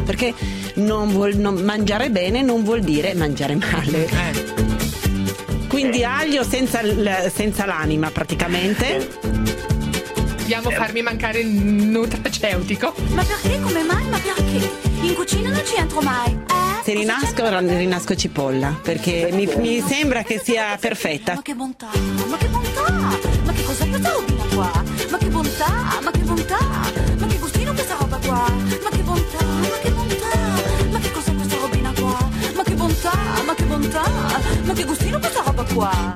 perché mangiare bene non vuol dire mangiare male. Quindi aglio senza l'anima praticamente. Dobbiamo farmi mancare il nutraceutico. Ma perché? Come mai? Ma perché? In cucina non ci entro mai. Se rinasco cipolla, perché mi sembra che sia perfetta. Ma che bontà, ma che bontà! Ma che cos'è questa robina qua? Ma che bontà, ma che bontà! Ma che gustino questa roba qua? Ma che bontà, ma che bontà! Ma che cos'è questa robina qua? Ma che bontà, ma che bontà! Ma che gustino questa roba qua?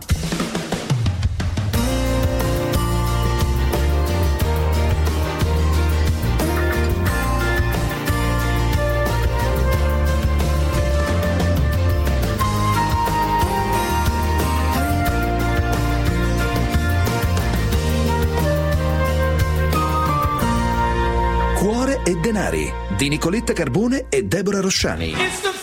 Cuore e denari di Nicoletta Carbone e Deborah Rosciani.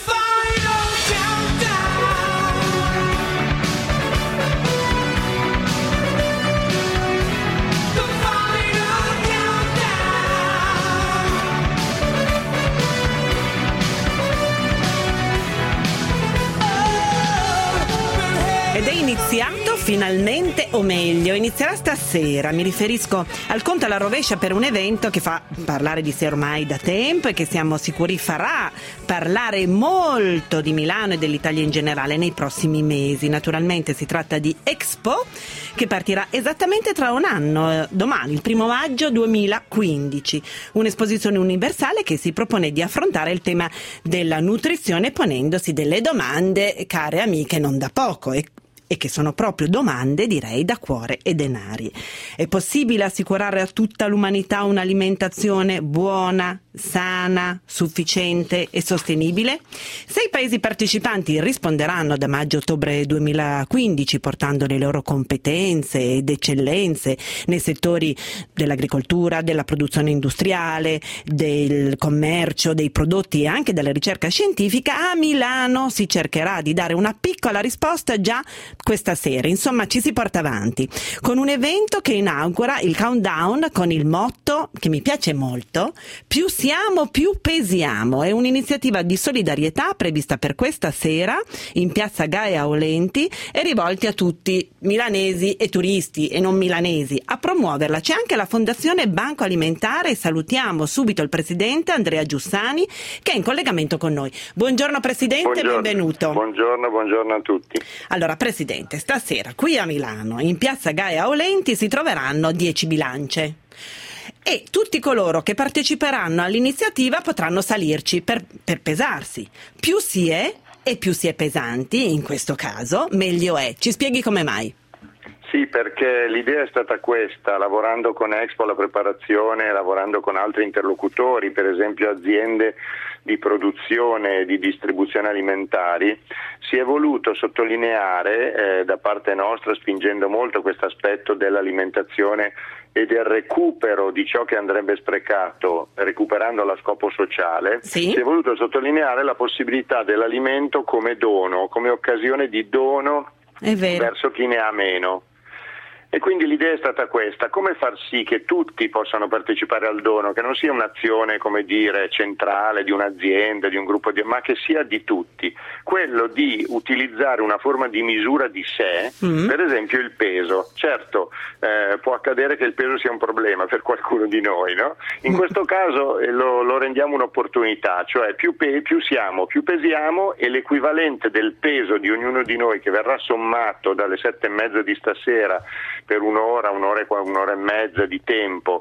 Ed è iniziato finalmente, o meglio, inizierà stasera. Mi riferisco al conto alla rovescia per un evento che fa parlare di sé ormai da tempo e che siamo sicuri farà parlare molto di Milano e dell'Italia in generale nei prossimi mesi. Naturalmente si tratta di Expo, che partirà esattamente tra un anno, domani, il 1 maggio 2015. Un'esposizione universale che si propone di affrontare il tema della nutrizione ponendosi delle domande, care amiche, non da poco, e che sono proprio domande, direi, da cuore e denari. È possibile assicurare a tutta l'umanità un'alimentazione buona, sana, sufficiente e sostenibile? 6 paesi partecipanti risponderanno da maggio-ottobre 2015 portando le loro competenze ed eccellenze nei settori dell'agricoltura, della produzione industriale, del commercio, dei prodotti e anche della ricerca scientifica. A Milano si cercherà di dare una piccola risposta già questa sera. Insomma, ci si porta avanti con un evento che inaugura il countdown con il motto che mi piace molto: più siamo più pesiamo. È un'iniziativa di solidarietà prevista per questa sera in piazza Gaia Aulenti e rivolti a tutti, milanesi e turisti e non milanesi. A promuoverla c'è anche la Fondazione Banco Alimentare e salutiamo subito il presidente Andrea Giussani che è in collegamento con noi. Buongiorno presidente, benvenuto. Buongiorno a tutti. Allora presidente, stasera qui a Milano in piazza Gaia Aulenti si troveranno 10 bilance e tutti coloro che parteciperanno all'iniziativa potranno salirci per pesarsi. Più si è e più si è pesanti, in questo caso meglio è. Ci spieghi come mai? Sì, perché l'idea è stata questa, lavorando con Expo alla preparazione, lavorando con altri interlocutori, per esempio aziende di produzione e di distribuzione alimentari, si è voluto sottolineare da parte nostra, spingendo molto questo aspetto dell'alimentazione e del recupero di ciò che andrebbe sprecato, recuperandolo a scopo sociale, sì. Si è voluto sottolineare la possibilità dell'alimento come dono, come occasione di dono verso chi ne ha meno. E quindi l'idea è stata questa: come far sì che tutti possano partecipare al dono, che non sia un'azione, come dire, centrale di un'azienda, di un gruppo ma che sia di tutti, quello di utilizzare una forma di misura di sé, per esempio il peso. Certo, può accadere che il peso sia un problema per qualcuno di noi, no? In questo caso lo rendiamo un'opportunità, cioè più siamo, più pesiamo, e l'equivalente del peso di ognuno di noi che verrà sommato dalle 7:30 di stasera per un'ora e mezza di tempo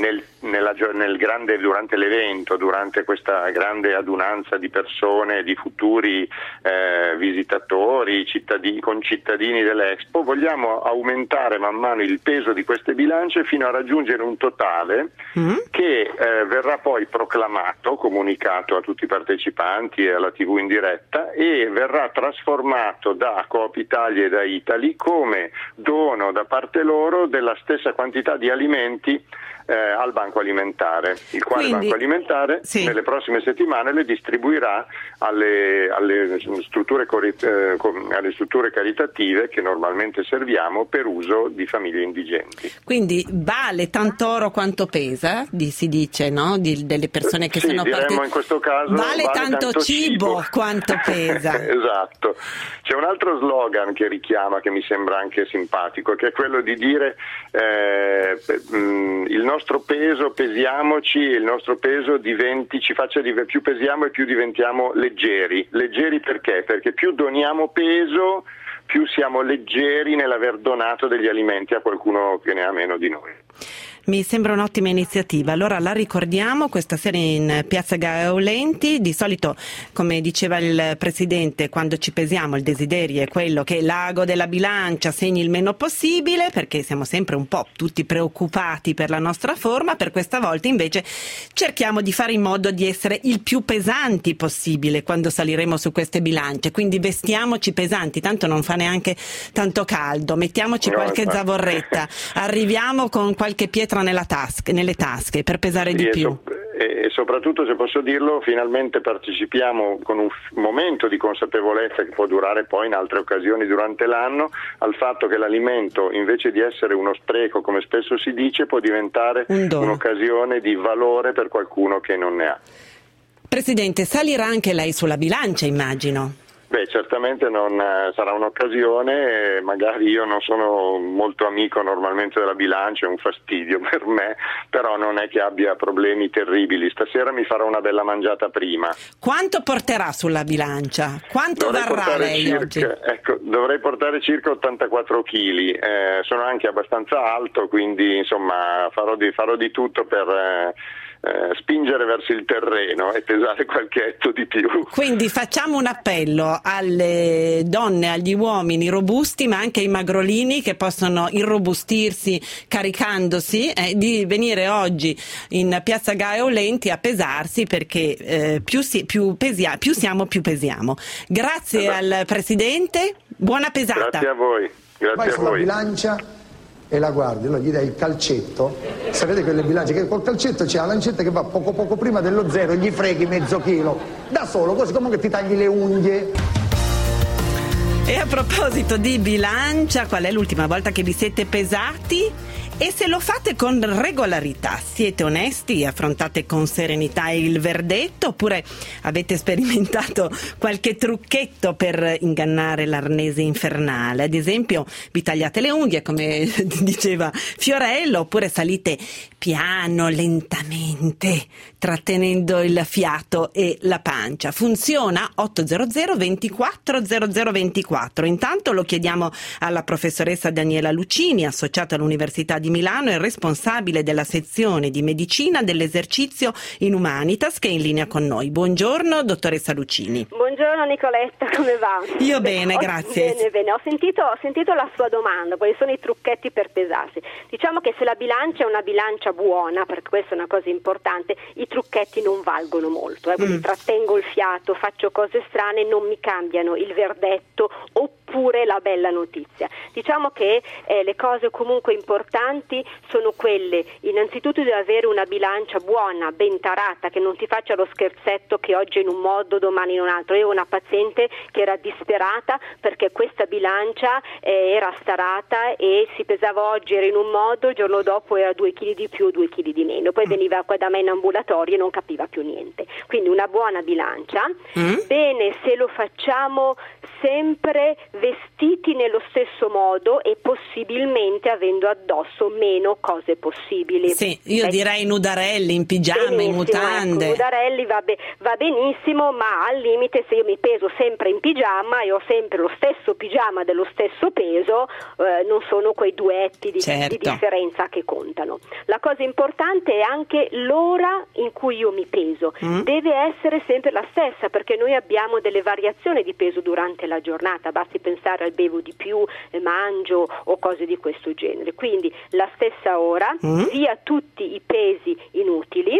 nel grande, durante l'evento, durante questa grande adunanza di persone, di futuri visitatori, concittadini dell'Expo. Vogliamo aumentare man mano il peso di queste bilance fino a raggiungere un totale che verrà poi proclamato, comunicato a tutti i partecipanti e alla TV in diretta, e verrà trasformato da Coop Italia e da Italy come dono da parte parte loro della stessa quantità di alimenti al banco alimentare, il quale banco alimentare nelle prossime settimane le distribuirà alle strutture caritative che normalmente serviamo per uso di famiglie indigenti. Quindi vale tanto oro quanto pesa, si dice, no? Delle persone che sono partite. In questo caso vale tanto cibo quanto pesa. Esatto. C'è un altro slogan che richiama, che mi sembra anche simpatico, che è quello di dire il nostro peso, pesiamoci, e il nostro peso ci faccia più pesiamo e più diventiamo leggeri. Leggeri perché? Perché più doniamo peso, più siamo leggeri nell'aver donato degli alimenti a qualcuno che ne ha meno di noi. Mi sembra un'ottima iniziativa, allora la ricordiamo questa sera in Piazza Gaolenti. Di solito, come diceva il Presidente, quando ci pesiamo il desiderio è quello che l'ago della bilancia segni il meno possibile, perché siamo sempre un po' tutti preoccupati per la nostra forma. Per questa volta invece cerchiamo di fare in modo di essere il più pesanti possibile quando saliremo su queste bilance, quindi vestiamoci pesanti, tanto non fa neanche tanto caldo, mettiamoci qualche zavorretta, arriviamo con qualche pietra nelle tasche per pesare di più. E soprattutto, se posso dirlo, finalmente partecipiamo con un momento di consapevolezza che può durare poi in altre occasioni durante l'anno al fatto che l'alimento, invece di essere uno spreco come spesso si dice, può diventare un'occasione di valore per qualcuno che non ne ha. Presidente, salirà anche lei sulla bilancia, immagino. Beh, certamente non sarà un'occasione, magari io non sono molto amico normalmente della bilancia, è un fastidio per me, però non è che abbia problemi terribili. Stasera mi farò una bella mangiata prima. Quanto porterà sulla bilancia? Quanto varrà lei oggi? Dovrei portare circa 84 kg, sono anche abbastanza alto, quindi insomma farò di tutto per spingere verso il terreno e pesare qualche etto di più. Quindi facciamo un appello alle donne, agli uomini robusti, ma anche ai magrolini che possono irrobustirsi caricandosi, di venire oggi in Piazza Gaolenti a pesarsi, perché più siamo più pesiamo. Grazie al Presidente, buona pesata. Grazie a voi. Vai sulla bilancia e la guardi, allora gli dai il calcetto, sapete quelle bilance che col calcetto c'è la lancetta che va poco prima dello zero e gli freghi mezzo chilo da solo, così come che ti tagli le unghie. E a proposito di bilancia, qual è l'ultima volta che vi siete pesati? E se lo fate con regolarità, siete onesti, affrontate con serenità il verdetto, oppure avete sperimentato qualche trucchetto per ingannare l'arnese infernale? Ad esempio, vi tagliate le unghie, come diceva Fiorello, oppure salite piano, lentamente, trattenendo il fiato e la pancia. Funziona? 800 24 0024. Intanto lo chiediamo alla professoressa Daniela Lucini, associata all'Università di Milano e responsabile della sezione di medicina dell'esercizio in Humanitas, che è in linea con noi. Buongiorno, dottoressa Lucini. Buongiorno Nicoletta, come va? Io bene, grazie. Bene. Ho sentito la sua domanda, quali sono i trucchetti per pesarsi. Diciamo che se la bilancia è una bilancia buona, perché questa è una cosa importante, i trucchetti non valgono molto. Quindi trattengo il fiato, faccio cose strane, non mi cambiano il verdetto oppure la bella notizia. Diciamo che le cose comunque importanti sono quelle, innanzitutto, di avere una bilancia buona, ben tarata, che non ti faccia lo scherzetto che oggi è in un modo, domani in un altro. Io ho una paziente che era disperata perché questa bilancia era starata e si pesava oggi, era in un modo, il giorno dopo era 2 kg di più, 2 kg di meno, poi veniva qua da me in ambulatorio e non capiva più niente. Quindi una buona bilancia, bene se lo facciamo sempre vestiti nello stesso modo e possibilmente avendo addosso meno cose possibili. Sì, io direi nudarelli, in pigiama, in mutande. Nudarelli va benissimo, ma al limite se io mi peso sempre in pigiama e ho sempre lo stesso pigiama dello stesso peso, non sono quei duetti di differenza che contano. La cosa importante è anche l'ora in cui io mi peso. Deve essere sempre la stessa, perché noi abbiamo delle variazioni di peso durante la giornata, basti pensare al bevo di più, mangio o cose di questo genere. Quindi la stessa ora, via tutti i pesi inutili,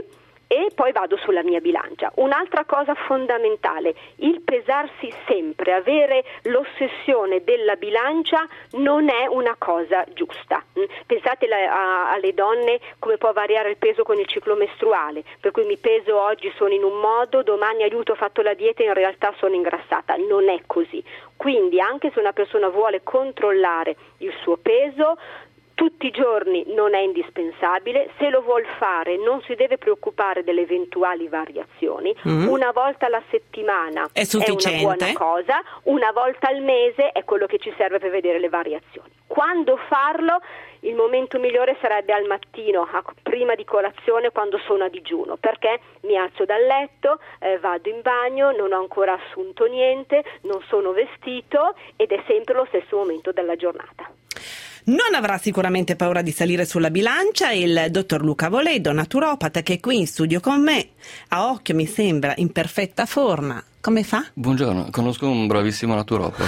e poi vado sulla mia bilancia. Un'altra cosa fondamentale, il pesarsi sempre, avere l'ossessione della bilancia non è una cosa giusta. Pensate alle donne come può variare il peso con il ciclo mestruale, per cui mi peso oggi sono in un modo, domani aiuto ho fatto la dieta e in realtà sono ingrassata. Non è così. Quindi anche se una persona vuole controllare il suo peso tutti i giorni non è indispensabile, se lo vuol fare non si deve preoccupare delle eventuali variazioni, una volta alla settimana è una buona cosa, una volta al mese è quello che ci serve per vedere le variazioni. Quando farlo? Il momento migliore sarebbe al mattino, prima di colazione, quando sono a digiuno, perché mi alzo dal letto, vado in bagno, non ho ancora assunto niente, non sono vestito ed è sempre lo stesso momento della giornata. Non avrà sicuramente paura di salire sulla bilancia il dottor Luca Avoledo, naturopata, che è qui in studio con me. A occhio mi sembra in perfetta forma. Come fa? Buongiorno, conosco un bravissimo naturopata.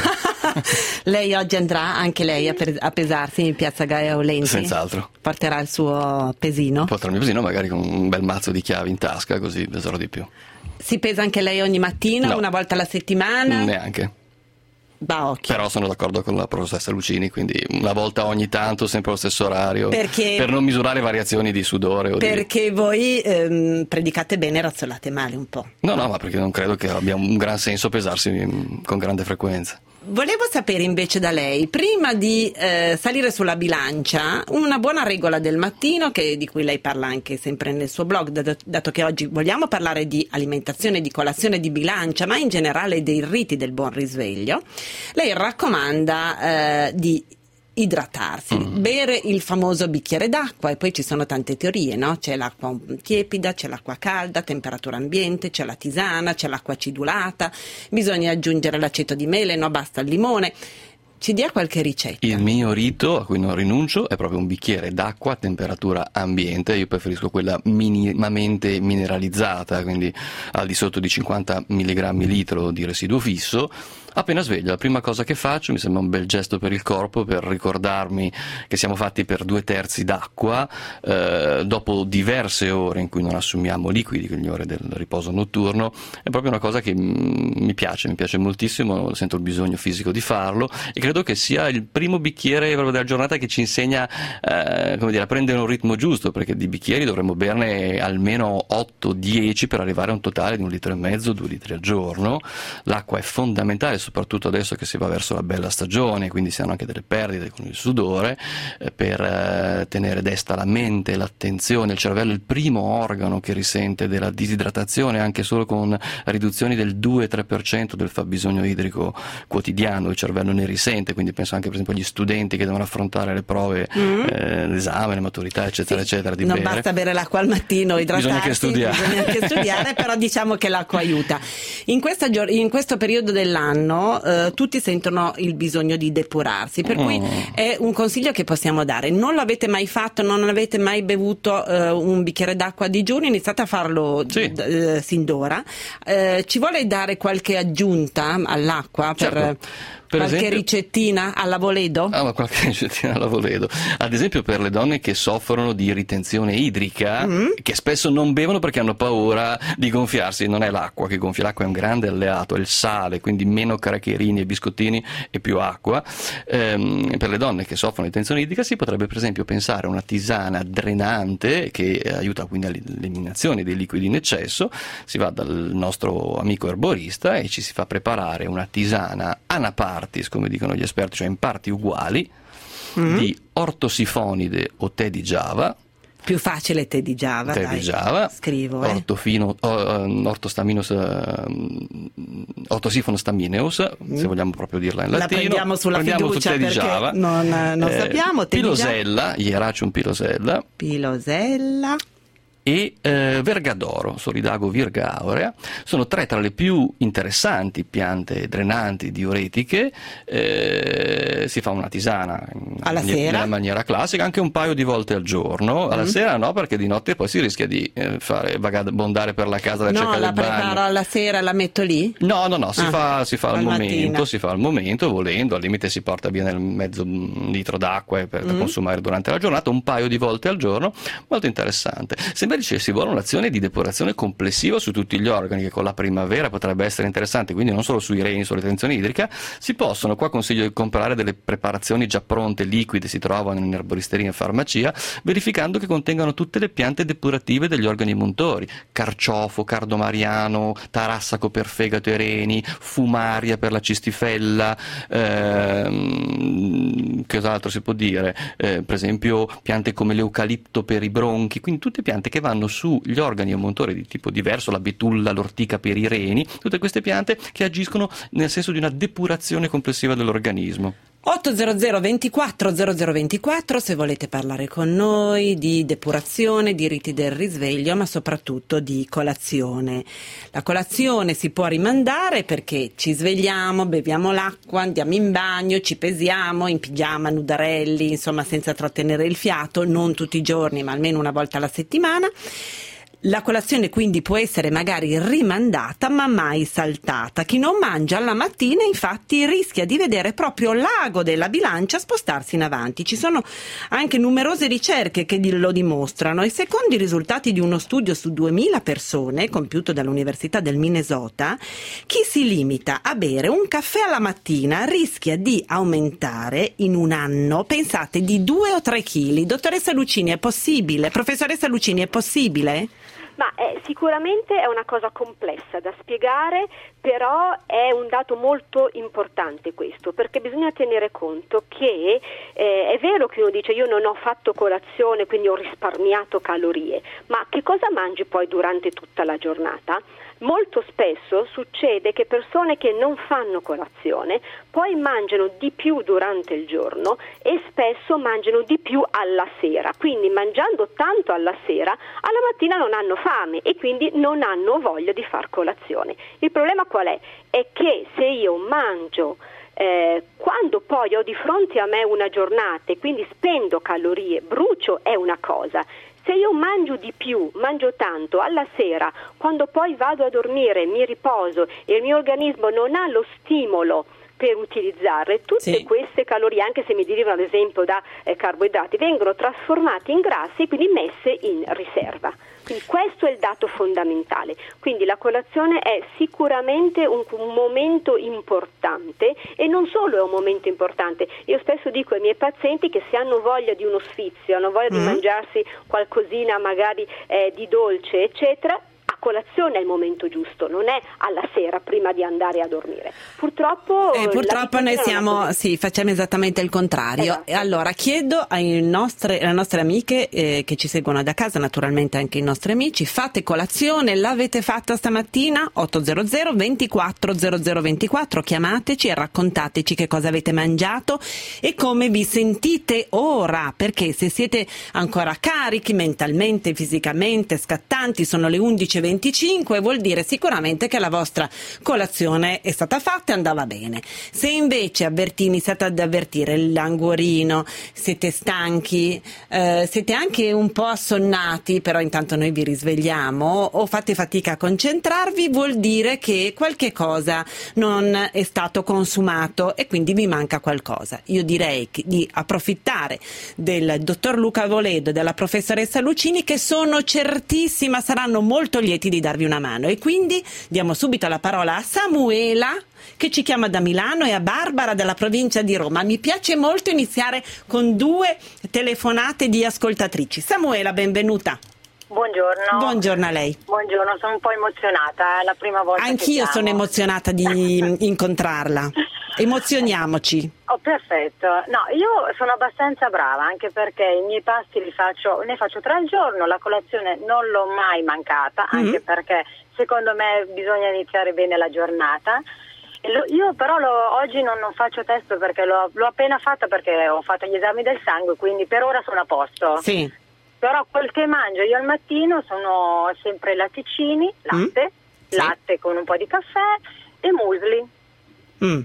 Lei oggi andrà anche lei a pesarsi in piazza Gaia Aulenti? Senz'altro. Porterà il suo pesino? Porterò il mio pesino, magari con un bel mazzo di chiavi in tasca, così peserò di più. Si pesa anche lei ogni mattina, no, una volta alla settimana? Neanche. Va occhio. Però sono d'accordo con la professoressa Lucini, quindi una volta ogni tanto, sempre allo stesso orario, per non misurare variazioni di sudore. Perché voi predicate bene e razzolate male un po'. No, ma perché non credo che abbia un gran senso pesarsi con grande frequenza. Volevo sapere invece da lei, prima di salire sulla bilancia, una buona regola del mattino, di cui lei parla anche sempre nel suo blog, dato che oggi vogliamo parlare di alimentazione, di colazione, di bilancia, ma in generale dei riti del buon risveglio. Lei raccomanda di idratarsi, bere il famoso bicchiere d'acqua, e poi ci sono tante teorie, no? C'è l'acqua tiepida, c'è l'acqua calda, temperatura ambiente, c'è la tisana, c'è l'acqua acidulata, bisogna aggiungere l'aceto di mele, no, basta il limone. Ci dia qualche ricetta. Il mio rito, a cui non rinuncio, è proprio un bicchiere d'acqua a temperatura ambiente. Io preferisco quella minimamente mineralizzata, quindi al di sotto di 50 mg litro di residuo fisso. Appena sveglio, la prima cosa che faccio, mi sembra un bel gesto per il corpo, per ricordarmi che siamo fatti per 2/3 d'acqua, dopo diverse ore in cui non assumiamo liquidi, quindi le ore del riposo notturno. È proprio una cosa che mi piace moltissimo, sento il bisogno fisico di farlo, e credo che sia il primo bicchiere proprio della giornata che ci insegna a prendere un ritmo giusto, perché di bicchieri dovremmo berne almeno 8-10 per arrivare a un totale di 1,5 litri, 2 litri al giorno. L'acqua è fondamentale, soprattutto adesso che si va verso la bella stagione, quindi si hanno anche delle perdite con il sudore, per tenere desta la mente, l'attenzione. Il cervello è il primo organo che risente della disidratazione, anche solo con riduzioni del 2-3% del fabbisogno idrico quotidiano il cervello ne risente, quindi penso anche per esempio agli studenti che devono affrontare le prove, l'esame, le maturità, eccetera, eccetera, di non bere. Basta bere l'acqua al mattino, idratarsi, bisogna anche studiare, però diciamo che l'acqua aiuta. In questo periodo dell'anno tutti sentono il bisogno di depurarsi, per cui è un consiglio che possiamo dare. Non l'avete mai fatto, non avete mai bevuto un bicchiere d'acqua a digiuno, iniziate a farlo sin d'ora. Ci vuole dare qualche aggiunta all'acqua? Certo. Per qualche esempio, ricettina all'Avoledo? Qualche ricettina all'Avoledo. Ad esempio per le donne che soffrono di ritenzione idrica, che spesso non bevono perché hanno paura di gonfiarsi. Non è l'acqua che gonfia, l'acqua è un grande alleato, è il sale, quindi meno caracherini e biscottini e più acqua. Per le donne che soffrono di ritenzione idrica si potrebbe per esempio pensare a una tisana drenante che aiuta quindi all'eliminazione dei liquidi in eccesso. Si va dal nostro amico erborista e ci si fa preparare una tisana anapartis, come dicono gli esperti, cioè in parti uguali, di ortosifonide o tè di Giava. Più facile tè di Giava, tè dai. Di Giava, scrivo. Ortosifono stamineus, se vogliamo proprio dirla in latino. La prendiamo sulla fiducia tè di perché Giava. non sappiamo. Tè Pilosella, Hieracium pilosella. Pilosella. E Vergadoro, Solidago virgaurea, sono 3 tra le più interessanti piante drenanti diuretiche. Si fa una tisana nella maniera classica, anche un paio di volte al giorno. Alla sera no, perché di notte poi si rischia di fare vagabondare per la casa da cercare il bagno. No, la preparo alla sera, la metto lì? No, si fa al momento, volendo, al limite si porta via nel mezzo litro d'acqua per consumare durante la giornata, un paio di volte al giorno. Molto interessante. Sembra Rosenberg dice si vuole un'azione di depurazione complessiva su tutti gli organi, che con la primavera potrebbe essere interessante, quindi non solo sui reni, sulla retenzione idrica. Si possono, qua consiglio di comprare delle preparazioni già pronte, liquide, si trovano in erboristeria e in farmacia, verificando che contengano tutte le piante depurative degli organi montori: carciofo, cardomariano, tarassaco per fegato e reni, fumaria per la cistifella, che cos'altro si può dire? Per esempio piante come l'eucalipto per i bronchi, quindi tutte piante che vanno sugli organi montori di tipo diverso, la betulla, l'ortica per i reni, tutte queste piante che agiscono nel senso di una depurazione complessiva dell'organismo. 800 24 0024 se volete parlare con noi di depurazione, di riti del risveglio, ma soprattutto di colazione. La colazione si può rimandare perché ci svegliamo, beviamo l'acqua, andiamo in bagno, ci pesiamo in pigiama, nudarelli, insomma senza trattenere il fiato, non tutti i giorni ma almeno una volta alla settimana. La colazione quindi può essere magari rimandata ma mai saltata. Chi non mangia alla mattina infatti rischia di vedere proprio l'ago della bilancia spostarsi in avanti. Ci sono anche numerose ricerche che lo dimostrano e secondo i risultati di uno studio su 2000 persone compiuto dall'Università del Minnesota, chi si limita a bere un caffè alla mattina rischia di aumentare in un anno, pensate, di 2 o 3 chili. Dottoressa Lucini, è possibile? Professoressa Lucini, è possibile? Ma sicuramente è una cosa complessa da spiegare, però è un dato molto importante questo, perché bisogna tenere conto che è vero che uno dice io non ho fatto colazione quindi ho risparmiato calorie, ma che cosa mangi poi durante tutta la giornata? Molto spesso succede che persone che non fanno colazione poi mangiano di più durante il giorno e spesso mangiano di più alla sera, quindi mangiando tanto alla sera alla mattina non hanno fame e quindi non hanno voglia di far colazione. Il problema qual è? È che se io mangio quando poi ho di fronte a me una giornata e quindi spendo calorie, brucio, è una cosa. Se io mangio di più, mangio tanto alla sera, quando poi vado a dormire, mi riposo e il mio organismo non ha lo stimolo per utilizzarle, tutte queste calorie, anche se mi derivano ad esempio da carboidrati, vengono trasformate in grassi e quindi messe in riserva. Quindi questo è il dato fondamentale. Quindi la colazione è sicuramente un momento importante e non solo è un momento importante. Io spesso dico ai miei pazienti che se hanno voglia di uno sfizio, hanno voglia di mangiarsi qualcosina magari di dolce, eccetera, a colazione è il momento giusto, non è alla sera prima di andare a dormire. Purtroppo noi facciamo esattamente il contrario. Esatto. Allora chiedo alle nostre amiche che ci seguono da casa, naturalmente anche i nostri amici, fate colazione, l'avete fatta stamattina? 800 24 0024, chiamateci e raccontateci che cosa avete mangiato e come vi sentite ora, perché se siete ancora carichi mentalmente, fisicamente, scattanti, sono le 11:25, vuol dire sicuramente che la vostra colazione è stata fatta e andava bene. Se invece iniziate ad avvertire il languorino, siete stanchi, siete anche un po' assonnati, però intanto noi vi risvegliamo, o fate fatica a concentrarvi, vuol dire che qualche cosa non è stato consumato e quindi vi manca qualcosa. Io direi di approfittare del dottor Luca Voledo e della professoressa Lucini, che sono certissima saranno molto lieti di darvi una mano, e quindi diamo subito la parola a Samuela che ci chiama da Milano e a Barbara della provincia di Roma. Mi piace molto iniziare con 2 telefonate di ascoltatrici. Samuela, benvenuta. Buongiorno. Buongiorno a lei. Buongiorno, sono un po' emozionata, è la prima volta. Anch'io sono emozionata di incontrarla. Emozioniamoci. Oh, perfetto. No, io sono abbastanza brava, anche perché i miei pasti ne faccio 3 al giorno, la colazione non l'ho mai mancata, anche perché secondo me bisogna iniziare bene la giornata. Io però oggi non faccio test perché l'ho appena fatta, perché ho fatto gli esami del sangue, quindi per ora sono a posto. Sì. Però quel che mangio io al mattino sono sempre latticini, latte con un po' di caffè e muesli.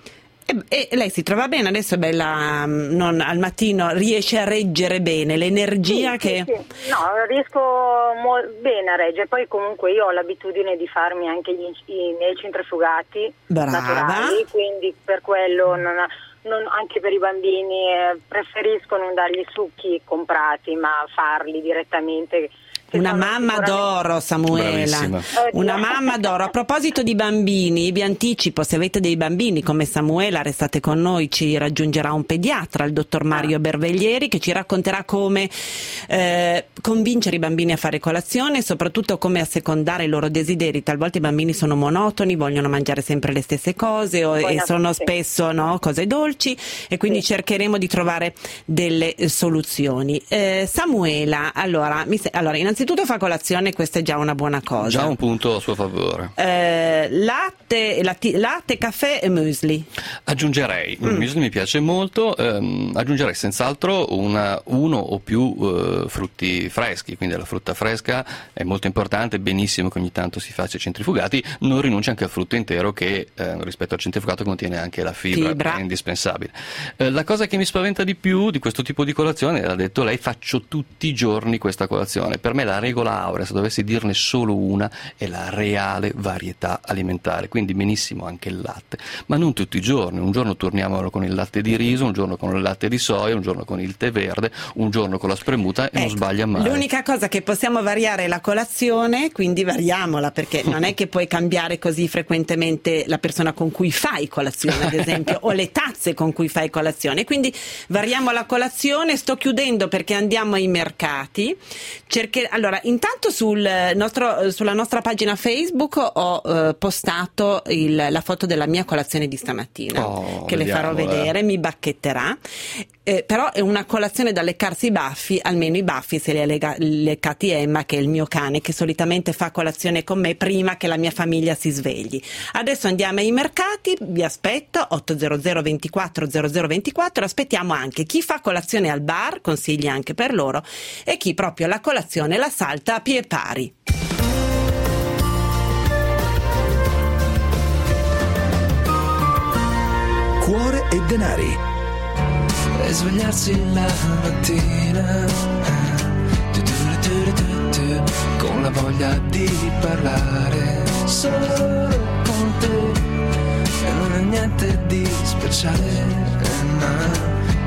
E lei si trova bene? Adesso è bella, al mattino riesce a reggere bene l'energia Sì. No, riesco bene a reggere. Poi comunque io ho l'abitudine di farmi anche i miei centrifugati naturali, quindi per quello anche per i bambini preferisco non dargli succhi comprati, ma farli direttamente Una mamma d'oro, Samuela. Una mamma d'oro. A proposito di bambini, vi anticipo, se avete dei bambini come Samuela, restate con noi, ci raggiungerà un pediatra, il dottor Mario Berveglieri, che ci racconterà come convincere i bambini a fare colazione e soprattutto come assecondare i loro desideri. Talvolta i bambini sono monotoni, vogliono mangiare sempre le stesse cose e sono spesso cose dolci, e quindi cercheremo di trovare delle soluzioni. Samuela, allora, innanzitutto fa colazione, questa è già una buona cosa. Già un punto a suo favore. Latte, caffè e muesli. Aggiungerei, il muesli mi piace molto, aggiungerei senz'altro uno o più frutti freschi, quindi la frutta fresca è molto importante, benissimo che ogni tanto si faccia centrifugati, non rinuncia anche al frutto intero che rispetto al centrifugato contiene anche la fibra. È indispensabile. La cosa che mi spaventa di più di questo tipo di colazione, l'ha detto lei, faccio tutti i giorni questa colazione. Per me la regola aurea, se dovessi dirne solo una, è la reale varietà alimentare, quindi benissimo anche il latte, ma non tutti i giorni. Un giorno turniamolo con il latte di riso, un giorno con il latte di soia, un giorno con il tè verde, un giorno con la spremuta e non sbaglia mai. L'unica cosa che possiamo variare è la colazione, quindi variamola, perché non è che puoi cambiare così frequentemente la persona con cui fai colazione, ad esempio, o le tazze con cui fai colazione, quindi variamo la colazione. Sto chiudendo perché andiamo ai mercati. Allora, intanto sulla nostra pagina Facebook ho postato la foto della mia colazione di stamattina, che le farò vedere, mi bacchetterà. Però è una colazione da leccarsi i baffi, almeno i baffi se li ha leccati Emma, che è il mio cane, che solitamente fa colazione con me prima che la mia famiglia si svegli. Adesso andiamo ai mercati, vi aspetto 800 24 0024, aspettiamo anche chi fa colazione al bar, consigli anche per loro, e chi proprio la colazione la salta a pie pari. Cuore e denari. E svegliarsi la mattina con la voglia di parlare solo con te, e non è niente di speciale, ma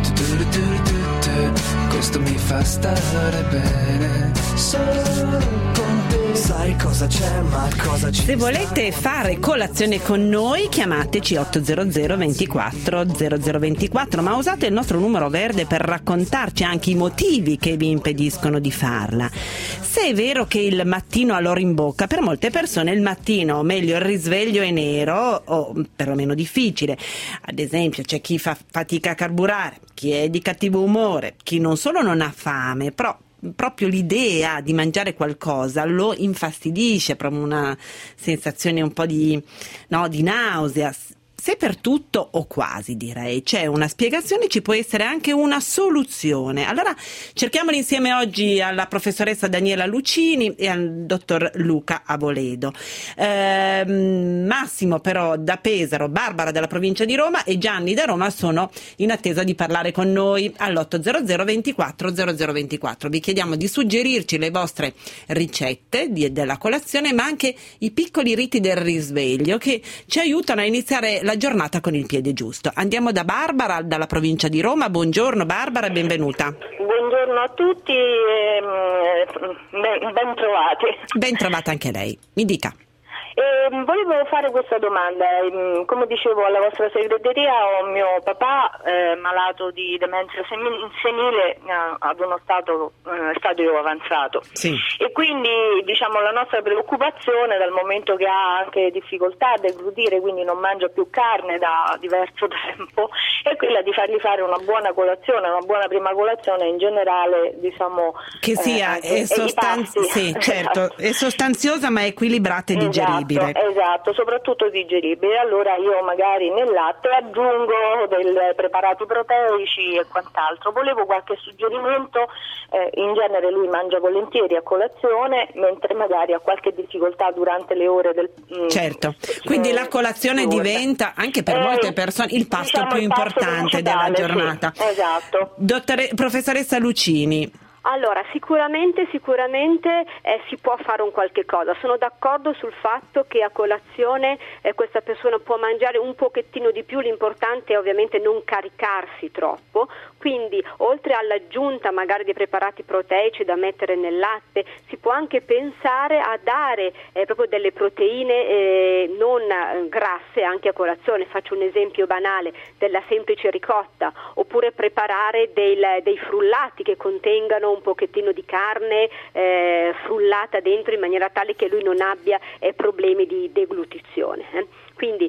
questo mi fa stare bene solo con te. Sai cosa c'è, ma cosa ci Se volete fare colazione con noi, chiamateci 800 24 0024, ma usate il nostro numero verde per raccontarci anche i motivi che vi impediscono di farla. Se è vero che il mattino ha l'oro in bocca, per molte persone il mattino, o meglio il risveglio, è nero o perlomeno difficile. Ad esempio c'è chi fa fatica a carburare, chi è di cattivo umore, chi non solo non ha fame, però proprio l'idea di mangiare qualcosa lo infastidisce, proprio una sensazione un po' di nausea. Se per tutto, o quasi direi, c'è una spiegazione, ci può essere anche una soluzione. Allora cerchiamola insieme oggi alla professoressa Daniela Lucini e al dottor Luca Avoledo. Massimo però da Pesaro, Barbara dalla provincia di Roma e Gianni da Roma sono in attesa di parlare con noi all'800 24 0024. Vi chiediamo di suggerirci le vostre ricette della colazione, ma anche i piccoli riti del risveglio che ci aiutano a iniziare la giornata con il piede giusto. Andiamo da Barbara dalla provincia di Roma. Buongiorno Barbara e benvenuta. Buongiorno a tutti e ben trovati. Ben trovata anche lei. Mi dica. Volevo fare questa domanda. Come dicevo alla vostra segreteria, ho mio papà malato di demenza senile ad uno stadio avanzato, sì. E quindi la nostra preoccupazione, dal momento che ha anche difficoltà a deglutire, quindi non mangia più carne da diverso tempo, è quella di fargli fare una buona colazione, una buona prima colazione in generale, che sia sì, certo, è sostanziosa ma equilibrata e digeribile. Esatto, soprattutto digeribile. Allora io magari nel latte aggiungo dei preparati proteici e quant'altro. Volevo qualche suggerimento. In genere lui mangia volentieri a colazione, mentre magari ha qualche difficoltà durante le ore del certo, quindi la colazione diventa anche per molte persone il pasto più importante della giornata. Sì, esatto. Professoressa Lucini, Allora, sicuramente si può fare un qualche cosa. Sono d'accordo sul fatto che a colazione questa persona può mangiare un pochettino di più, l'importante è ovviamente non caricarsi troppo, quindi oltre all'aggiunta magari di preparati proteici da mettere nel latte, si può anche pensare a dare proprio delle proteine non grasse anche a colazione. Faccio un esempio banale della semplice ricotta, oppure preparare dei frullati che contengano un pochettino di carne frullata dentro in maniera tale che lui non abbia problemi di deglutizione. Quindi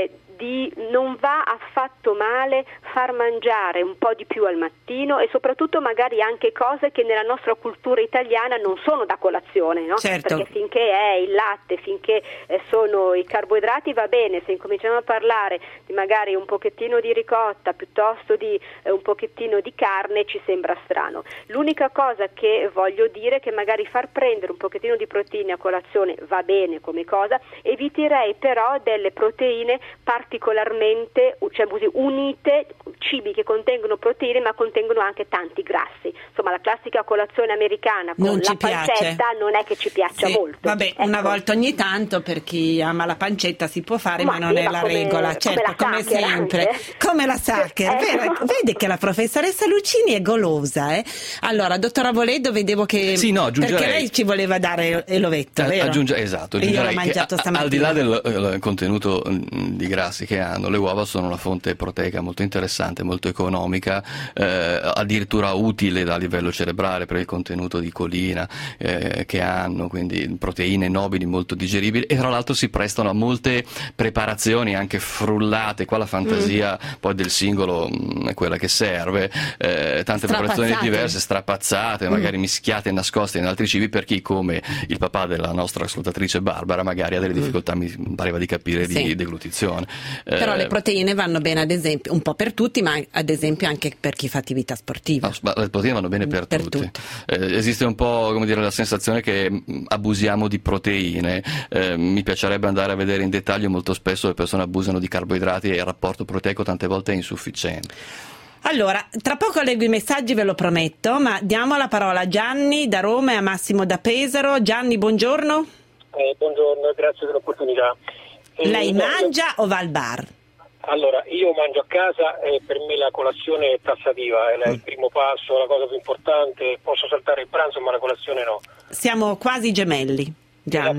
non va affatto male far mangiare un po' di più al mattino e soprattutto magari anche cose che nella nostra cultura italiana non sono da colazione, no? Certo. Perché finché è il latte, finché sono i carboidrati va bene, se incominciamo a parlare di magari un pochettino di ricotta piuttosto di un pochettino di carne ci sembra strano. L'unica cosa che voglio dire è che magari far prendere un pochettino di proteine a colazione va bene come cosa, eviterei però delle proteine particolarmente unite, cibi che contengono proteine ma contengono anche tanti grassi. Insomma, la classica colazione americana con non la pancetta non è che ci piaccia molto. Vabbè, una volta ogni tanto per chi ama la pancetta si può fare, ma non è la regola, certo, come sempre. Come la Sacher, vede che la professoressa Lucini è golosa, eh? Allora, dottora Voledo, vedevo che perché lei ci voleva dare l'ovetto, vero? Esatto, io l'ho mangiato stamattina. Al di là del contenuto di grassi che hanno, le uova sono una fonte proteica molto interessante, molto economica, addirittura utile a livello cerebrale per il contenuto di colina che hanno, quindi proteine nobili molto digeribili, e tra l'altro si prestano a molte preparazioni anche frullate. Qua la fantasia poi del singolo è quella che serve, tante preparazioni diverse, strapazzate, magari mischiate e nascoste in altri cibi per chi, come il papà della nostra ascoltatrice Barbara, magari ha delle difficoltà, mi pareva di capire, di deglutizione. Però le proteine vanno bene, ad esempio, un po' per tutti, ma ad esempio anche per chi fa attività sportiva. Le proteine vanno bene per tutti. Esiste un po', come dire, la sensazione che abusiamo di proteine. Mi piacerebbe andare a vedere in dettaglio, molto spesso le persone abusano di carboidrati e il rapporto proteico tante volte è insufficiente. Allora, tra poco leggo i messaggi, ve lo prometto, ma diamo la parola a Gianni da Roma e a Massimo da Pesaro. Gianni, buongiorno. Buongiorno, grazie dell'opportunità. Lei mangia o va al bar? Allora, io mangio a casa e per me la colazione è tassativa, è il primo passo, la cosa più importante. Posso saltare il pranzo, ma la colazione no. Siamo quasi gemelli. La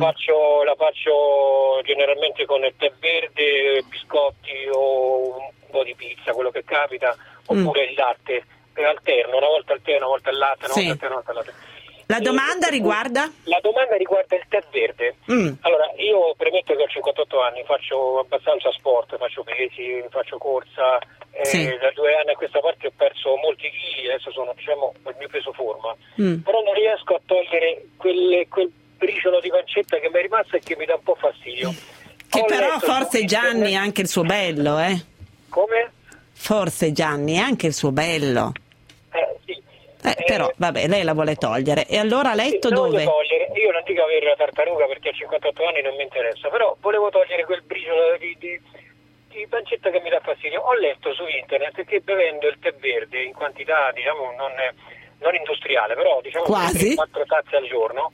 faccio generalmente con il tè verde, biscotti o un po' di pizza, quello che capita, oppure il latte. Alterno, una volta il tè, una volta il latte, una volta il tè, una volta il latte. La domanda riguarda? La domanda riguarda il tè verde. Allora, io premetto che ho 58 anni, faccio abbastanza sport, faccio pesi, faccio corsa, da 2 anni a questa parte ho perso molti chili, adesso sono, diciamo, il mio peso forma, però non riesco a togliere quel briciolo di pancetta che mi è rimasto e che mi dà un po' fastidio. Che però forse Gianni è anche il suo bello, eh? Come? Forse Gianni è anche il suo bello. Sì. Però vabbè, lei la vuole togliere. E allora a letto dove? Io non dico avere la tartaruga perché a 58 anni non mi interessa, però volevo togliere quel briciolo di pancetta che mi dà fastidio. Ho letto su internet che bevendo il tè verde in quantità, diciamo, non industriale, però diciamo quasi 4 tazze al giorno,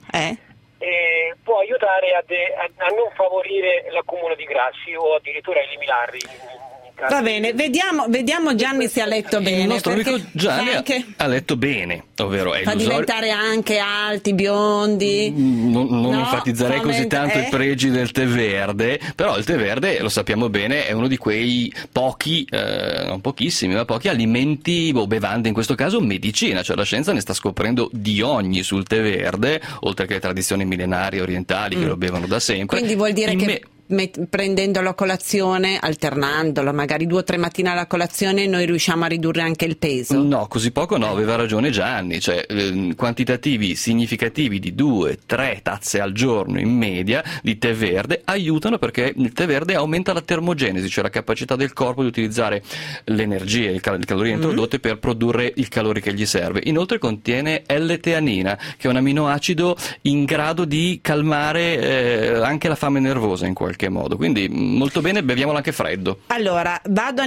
può aiutare a non favorire l'accumulo di grassi o addirittura eliminarli. Va bene, vediamo Gianni se ha letto bene. Il nostro amico Gianni ha letto bene, ovvero è fa diventare anche alti, biondi. Non enfatizzerei così tanto i pregi del tè verde, però il tè verde, lo sappiamo bene, è uno di quei pochi, non pochissimi, ma pochi alimenti o bevande, in questo caso medicina, cioè la scienza ne sta scoprendo di ogni sul tè verde, oltre che le tradizioni millenarie orientali che lo bevono da sempre. Quindi vuol dire che prendendolo a colazione, alternandolo, magari 2 o 3 mattine alla colazione, noi riusciamo a ridurre anche il peso? No, così poco no, aveva ragione Gianni, cioè quantitativi significativi di 2-3 tazze al giorno in media di tè verde aiutano, perché il tè verde aumenta la termogenesi, cioè la capacità del corpo di utilizzare l'energia, le calorie introdotte per produrre il calore che gli serve. Inoltre contiene L-teanina, che è un aminoacido in grado di calmare anche la fame nervosa in qualche qualche modo, quindi molto bene, beviamolo anche freddo. Allora, vado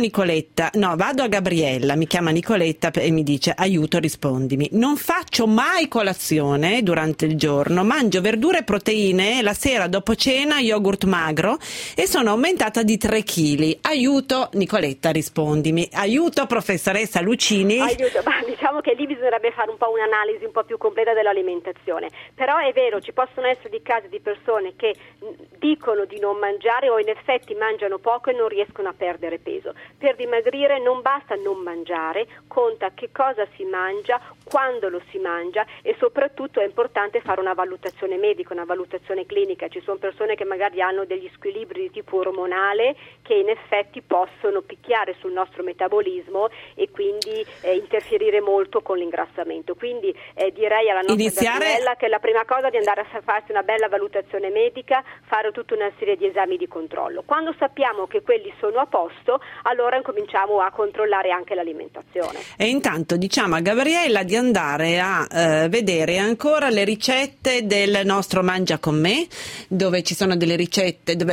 a Gabriella, mi chiama Nicoletta e mi dice: aiuto, rispondimi. Non faccio mai colazione durante il giorno, mangio verdure e proteine, la sera dopo cena yogurt magro e sono aumentata di 3 kg. Aiuto, Nicoletta, rispondimi. Aiuto, professoressa Lucini. Aiuto, ma diciamo che lì bisognerebbe fare un po' un'analisi un po' più completa dell'alimentazione. Però è vero, ci possono essere dei casi di persone che dicono di non mangiare o in effetti mangiano poco e non riescono a perdere peso. Per dimagrire non basta non mangiare, conta che cosa si mangia, quando lo si mangia e soprattutto è importante fare una valutazione medica, una valutazione clinica. Ci sono persone che magari hanno degli squilibri di tipo ormonale che in effetti possono picchiare sul nostro metabolismo e quindi interferire molto con l'ingrassamento. Quindi direi alla nostra Gabriella che la prima cosa è di andare a farsi una bella valutazione medica, fare tutta una serie di esami di controllo. Quando sappiamo che quelli sono a posto, allora incominciamo a controllare anche l'alimentazione. E intanto diciamo a Gabriella di andare a vedere ancora le ricette del nostro Mangia con me, dove ci sono delle ricette, dove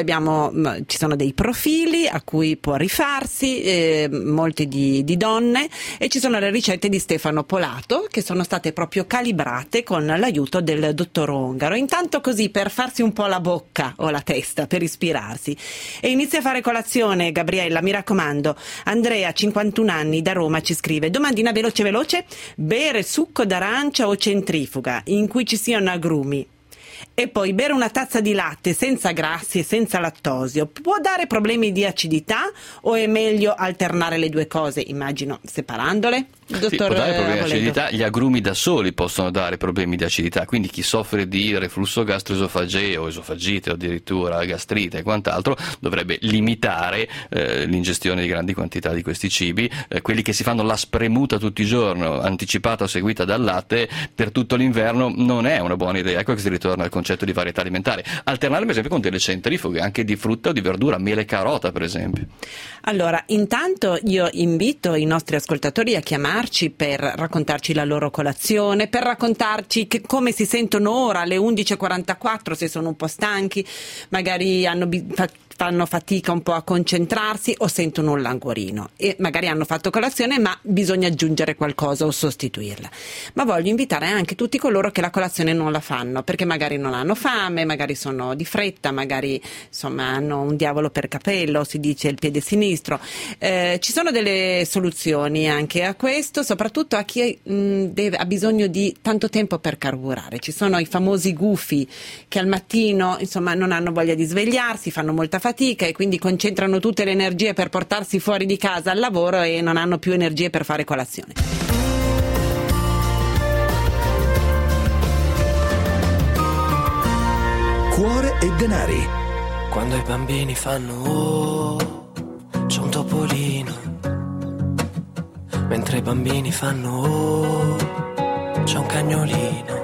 ci sono dei profili a cui può rifarsi, molti di donne, e ci sono le ricette di Stefano Polato che sono state proprio calibrate con l'aiuto del dottor Ongaro. Intanto così per farsi un po' la bocca o la testa, per ispirarsi, e inizia a fare colazione. Gabriella, mi raccomando. Andrea, 51 anni, da Roma, ci scrive: domandina veloce: bere succo d'arancia o centrifuga in cui ci siano agrumi e poi bere una tazza di latte senza grassi e senza lattosio può dare problemi di acidità o è meglio alternare le due cose, immagino separandole? Dottor, sì, può dare problemi di acidità, gli agrumi da soli possono dare problemi di acidità, quindi chi soffre di reflusso gastroesofageo, esofagite o addirittura gastrite e quant'altro dovrebbe limitare l'ingestione di grandi quantità di questi cibi. Quelli che si fanno la spremuta tutti i giorni, anticipata o seguita dal latte per tutto l'inverno, non è una buona idea. Ecco che si ritorna al concetto di varietà alimentare. Alternare per esempio con delle centrifughe anche di frutta o di verdura, miele e carota per esempio. Allora, intanto io invito i nostri ascoltatori a chiamarci per raccontarci la loro colazione, per raccontarci come si sentono ora alle 11:44, se sono un po' stanchi, magari fanno fatica un po' a concentrarsi o sentono un languorino e magari hanno fatto colazione ma bisogna aggiungere qualcosa o sostituirla. Ma voglio invitare anche tutti coloro che la colazione non la fanno perché magari non hanno fame, magari sono di fretta, magari insomma hanno un diavolo per capello, si dice il piede sinistro. Ci sono delle soluzioni anche a questo, soprattutto a chi ha bisogno di tanto tempo per carburare. Ci sono i famosi gufi che al mattino insomma non hanno voglia di svegliarsi, fanno molta fatica e quindi concentrano tutte le energie per portarsi fuori di casa al lavoro e non hanno più energie per fare colazione. Cuore e denari. Quando i bambini fanno c'è un topolino, mentre i bambini fanno c'è un cagnolino.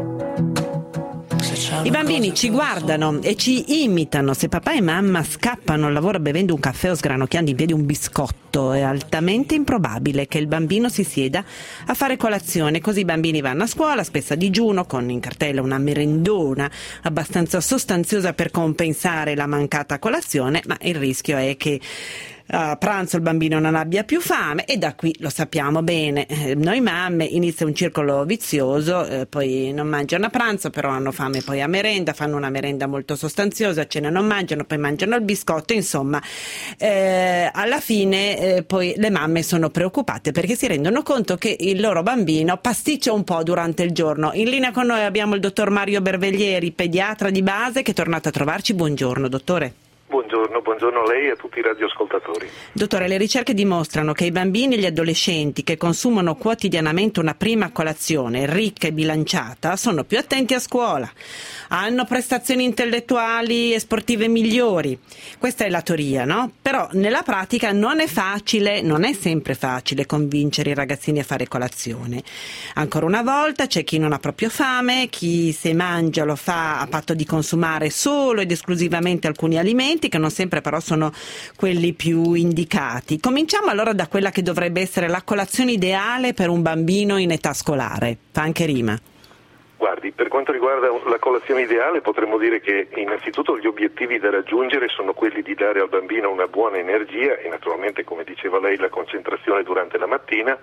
I bambini ci guardano e ci imitano. Se papà e mamma scappano al lavoro bevendo un caffè o sgranocchiando in piedi un biscotto, è altamente improbabile che il bambino si sieda a fare colazione. Così i bambini vanno a scuola, spesso a digiuno, con in cartella una merendona abbastanza sostanziosa per compensare la mancata colazione, ma il rischio è che a pranzo il bambino non abbia più fame e da qui lo sappiamo bene, noi mamme inizia un circolo vizioso, poi non mangiano a pranzo però hanno fame poi a merenda, fanno una merenda molto sostanziosa, a cena non mangiano, poi mangiano il biscotto, insomma alla fine poi le mamme sono preoccupate perché si rendono conto che il loro bambino pasticcia un po' durante il giorno. In linea con noi abbiamo il dottor Mario Berveglieri, pediatra di base, che è tornato a trovarci. Buongiorno dottore. Buongiorno a lei e a tutti i radioascoltatori. Dottore, le ricerche dimostrano che i bambini e gli adolescenti che consumano quotidianamente una prima colazione ricca e bilanciata sono più attenti a scuola, hanno prestazioni intellettuali e sportive migliori. Questa è la teoria, no? Però nella pratica non è sempre facile convincere i ragazzini a fare colazione. Ancora una volta c'è chi non ha proprio fame, chi se mangia lo fa a patto di consumare solo ed esclusivamente alcuni alimenti che non sempre però sono quelli più indicati. Cominciamo allora da quella che dovrebbe essere la colazione ideale per un bambino in età scolare. Fa anche rima. Guardi, per quanto riguarda la colazione ideale potremmo dire che innanzitutto gli obiettivi da raggiungere sono quelli di dare al bambino una buona energia e naturalmente, come diceva lei, la concentrazione durante la mattina,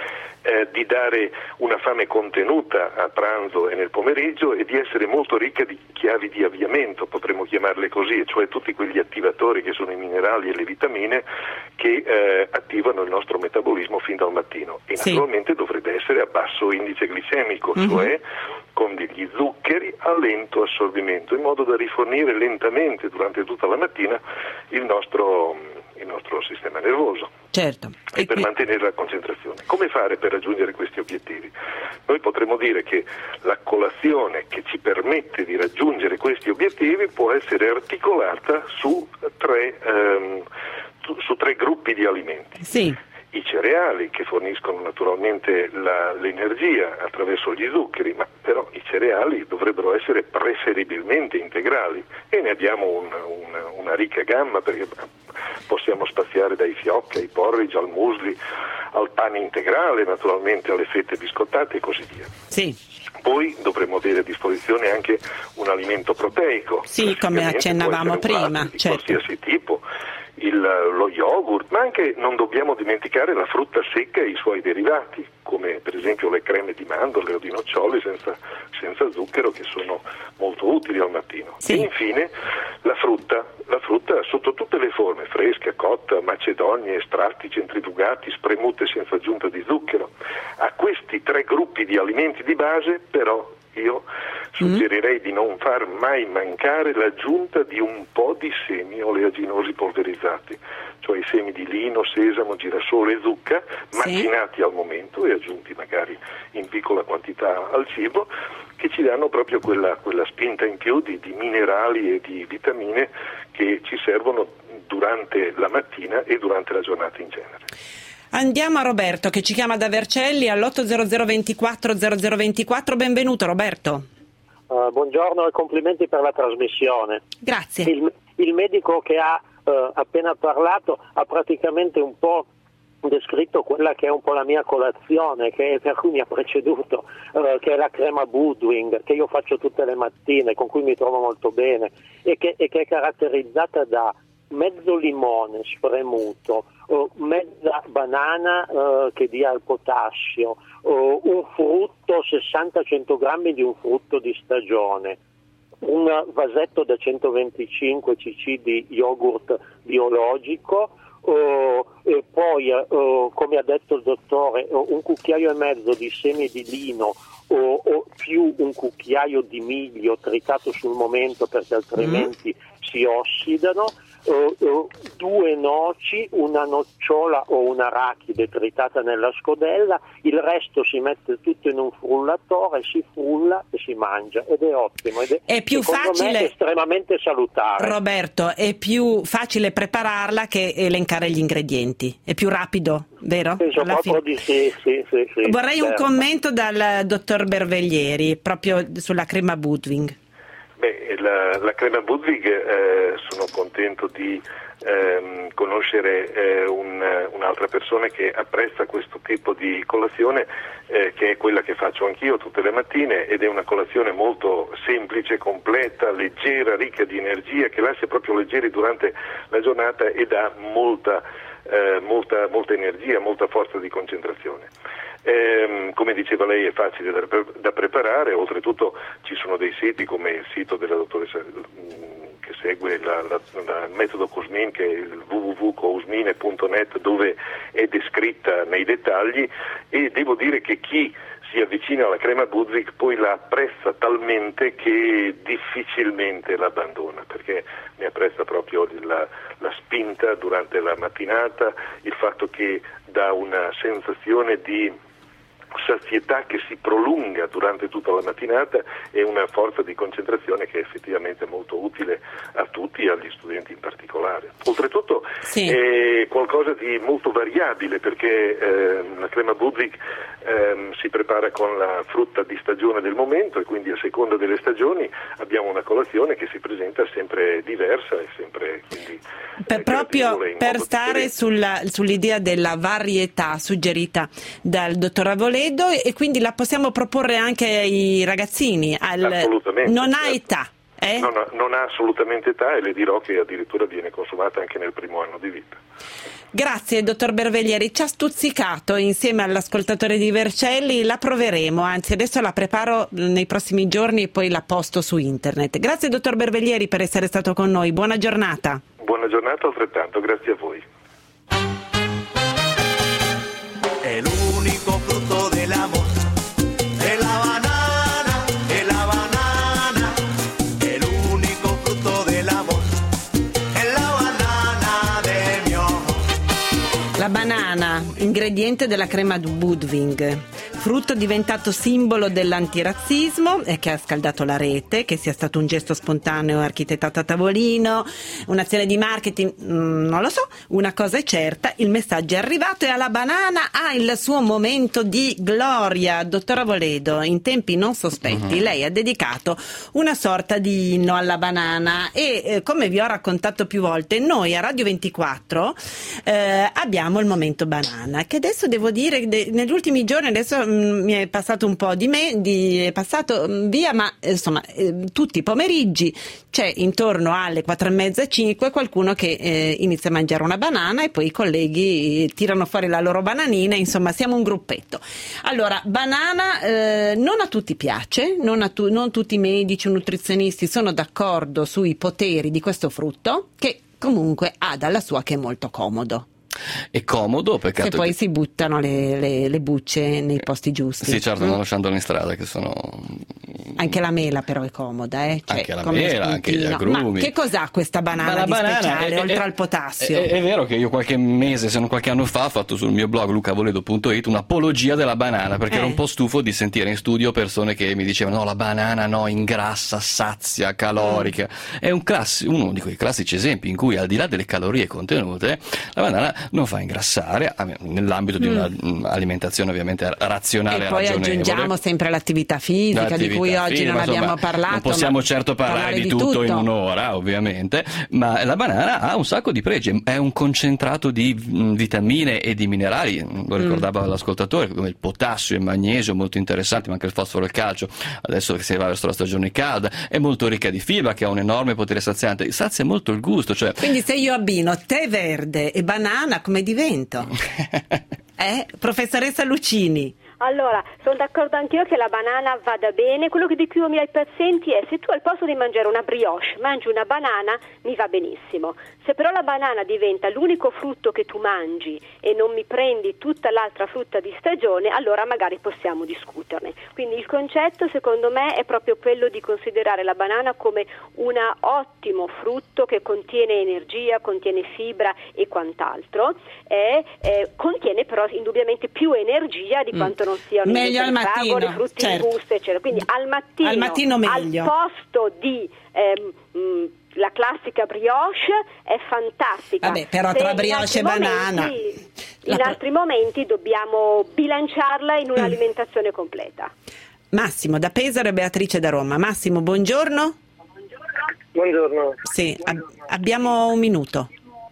di dare una fame contenuta a pranzo e nel pomeriggio e di essere molto ricca di chiavi di avviamento, potremmo chiamarle così, cioè tutti quegli attivatori che sono i minerali e le vitamine che attivano il nostro metabolismo fin dal mattino e naturalmente dovrebbe essere a basso indice glicemico, cioè con degli zuccheri a lento assorbimento, in modo da rifornire lentamente durante tutta la mattina il nostro sistema nervoso. Certo. E per mantenere la concentrazione. Come fare per raggiungere questi obiettivi? Noi potremmo dire che la colazione che ci permette di raggiungere questi obiettivi può essere articolata su tre gruppi di alimenti. Sì. I cereali, che forniscono naturalmente l'energia attraverso gli zuccheri, ma però i cereali dovrebbero essere preferibilmente integrali e ne abbiamo una ricca gamma, perché possiamo spaziare dai fiocchi ai porridge, al muesli, al pane integrale, naturalmente alle fette biscottate e così via. Sì. Poi dovremmo avere a disposizione anche un alimento proteico. Sì, come accennavamo prima, di qualsiasi tipo. Lo yogurt, ma anche non dobbiamo dimenticare la frutta secca e i suoi derivati, come per esempio le creme di mandorle o di nocciole senza zucchero, che sono molto utili al mattino. Sì. E infine la frutta sotto tutte le forme, fresca, cotta, macedonie, estratti, centrifugati, spremute senza aggiunta di zucchero. A questi tre gruppi di alimenti di base però io suggerirei di non far mai mancare l'aggiunta di un po' di semi oleaginosi polverizzati, cioè i semi di lino, sesamo, girasole e zucca, macinati al momento e aggiunti magari in piccola quantità al cibo, che ci danno proprio quella spinta in più di minerali e di vitamine che ci servono durante la mattina e durante la giornata in genere. Andiamo a Roberto che ci chiama da Vercelli all'800 24 0024. Benvenuto Roberto. Buongiorno e complimenti per la trasmissione. Grazie. Il medico che ha appena parlato ha praticamente un po' descritto quella che è un po' la mia colazione, per cui mi ha preceduto, che è la crema Budwig, che io faccio tutte le mattine, con cui mi trovo molto bene e che è caratterizzata da mezzo limone spremuto, mezza banana che dia il potassio, un frutto, 60-100 grammi di un frutto di stagione, un vasetto da 125 cc di yogurt biologico, e poi come ha detto il dottore un cucchiaio e mezzo di semi di lino o più un cucchiaio di miglio tritato sul momento, perché altrimenti si ossidano, 2 noci, una nocciola o un'arachide tritata nella scodella, il resto si mette tutto in un frullatore, si frulla e si mangia ed è ottimo ed è più facile, me, estremamente salutare. Roberto, è più facile prepararla che elencare gli ingredienti, è più rapido, vero? Penso proprio di sì. Vorrei un commento dal dottor Berveglieri proprio sulla crema Budwig. La crema Budwig, sono contento di conoscere un'altra persona che apprezza questo tipo di colazione, che è quella che faccio anch'io tutte le mattine, ed è una colazione molto semplice, completa, leggera, ricca di energia, che lascia proprio leggeri durante la giornata e dà molta energia, molta forza di concentrazione. Come diceva lei, è facile da preparare, oltretutto ci sono dei siti come il sito della dottoressa che segue il metodo Cosmin, che è il www.cosmine.net, dove è descritta nei dettagli, e devo dire che chi si avvicina alla crema Budwig poi la apprezza talmente che difficilmente la abbandona, perché ne apprezza proprio la spinta durante la mattinata, il fatto che dà una sensazione di sazietà che si prolunga durante tutta la mattinata e una forza di concentrazione che è effettivamente molto utile a tutti e agli studenti in particolare. Oltretutto è qualcosa di molto variabile, perché la crema Budwig si prepara con la frutta di stagione del momento, e quindi a seconda delle stagioni abbiamo una colazione che si presenta sempre diversa e sempre quindi proprio per stare sull'idea della varietà suggerita dal dottor Avoledo, e quindi la possiamo proporre anche ai ragazzini. Assolutamente. Non ha età. Non ha assolutamente età, e le dirò che addirittura viene consumata anche nel primo anno di vita. Grazie dottor Berveglieri, ci ha stuzzicato insieme all'ascoltatore di Vercelli, la proveremo, anzi adesso la preparo nei prossimi giorni e poi la posto su internet. Grazie dottor Berveglieri per essere stato con noi, buona giornata. Buona giornata altrettanto, grazie a voi. È l'unico frutto dell'amore, è la banana, è la banana, è l'unico frutto dell'amore, è la banana del mio amore. La banana, ingrediente della crema Budwig, frutto diventato simbolo dell'antirazzismo e che ha scaldato la rete, che sia stato un gesto spontaneo architettato a tavolino, un'azione di marketing, non lo so, una cosa è certa, il messaggio è arrivato e alla banana ha il suo momento di gloria. Dottor Avoledo, in tempi non sospetti, lei ha dedicato una sorta di inno alla banana e come vi ho raccontato più volte, noi a Radio 24 abbiamo il momento banana, che adesso devo dire, negli ultimi giorni, adesso mi è passato un po' è passato via, ma insomma tutti i pomeriggi c'è intorno alle 4:30, 5 qualcuno che inizia a mangiare una banana e poi i colleghi tirano fuori la loro bananina, insomma siamo un gruppetto. Allora, banana non a tutti piace, non tutti i medici o nutrizionisti sono d'accordo sui poteri di questo frutto, che comunque ha dalla sua che è molto comodo. È comodo perché se poi si buttano le bucce nei posti giusti. Sì, certo, non lasciandole in strada, che sono anche la mela però è comoda, cioè, anche la mela, anche gli agrumi. Ma che cos'ha questa banana di speciale oltre al potassio? È vero che io qualche mese, se non qualche anno fa, ho fatto sul mio blog lucavoledo.it un'apologia della banana, perché ero un po' stufo di sentire in studio persone che mi dicevano no, la banana no, ingrassa, sazia, calorica. È uno di quei classici esempi in cui al di là delle calorie contenute la banana non fa ingrassare nell'ambito di un'alimentazione ovviamente razionale e poi ragionevole. Aggiungiamo sempre l'attività fisica di cui oggi non abbiamo parlato. Non possiamo certo parlare di tutto in un'ora, ovviamente, ma la banana ha un sacco di pregi, è un concentrato di vitamine e di minerali, lo ricordava l'ascoltatore, come il potassio e il magnesio, molto interessanti, ma anche il fosforo e il calcio, adesso che si va verso la stagione calda, è molto ricca di fibra che ha un enorme potere saziante, sazia molto il gusto. Quindi se io abbino tè verde e banana, come divento? Professoressa Lucini. Allora, sono d'accordo anch'io che la banana vada bene. Quello che dico io ai miei pazienti è: se tu al posto di mangiare una brioche mangi una banana, mi va benissimo. Se però la banana diventa l'unico frutto che tu mangi e non mi prendi tutta l'altra frutta di stagione, allora magari possiamo discuterne. Quindi il concetto, secondo me, è proprio quello di considerare la banana come un ottimo frutto che contiene energia, contiene fibra e quant'altro, contiene però indubbiamente più energia di quanto non siano meglio al mattino, frutti in busta, eccetera. Quindi al mattino meglio. Al posto di la classica brioche è fantastica. Vabbè, però tra brioche e banana in altri momenti dobbiamo bilanciarla in un'alimentazione completa. Massimo da Pesaro e Beatrice da Roma. Massimo, buongiorno. Buongiorno. Sì, abbiamo un minuto.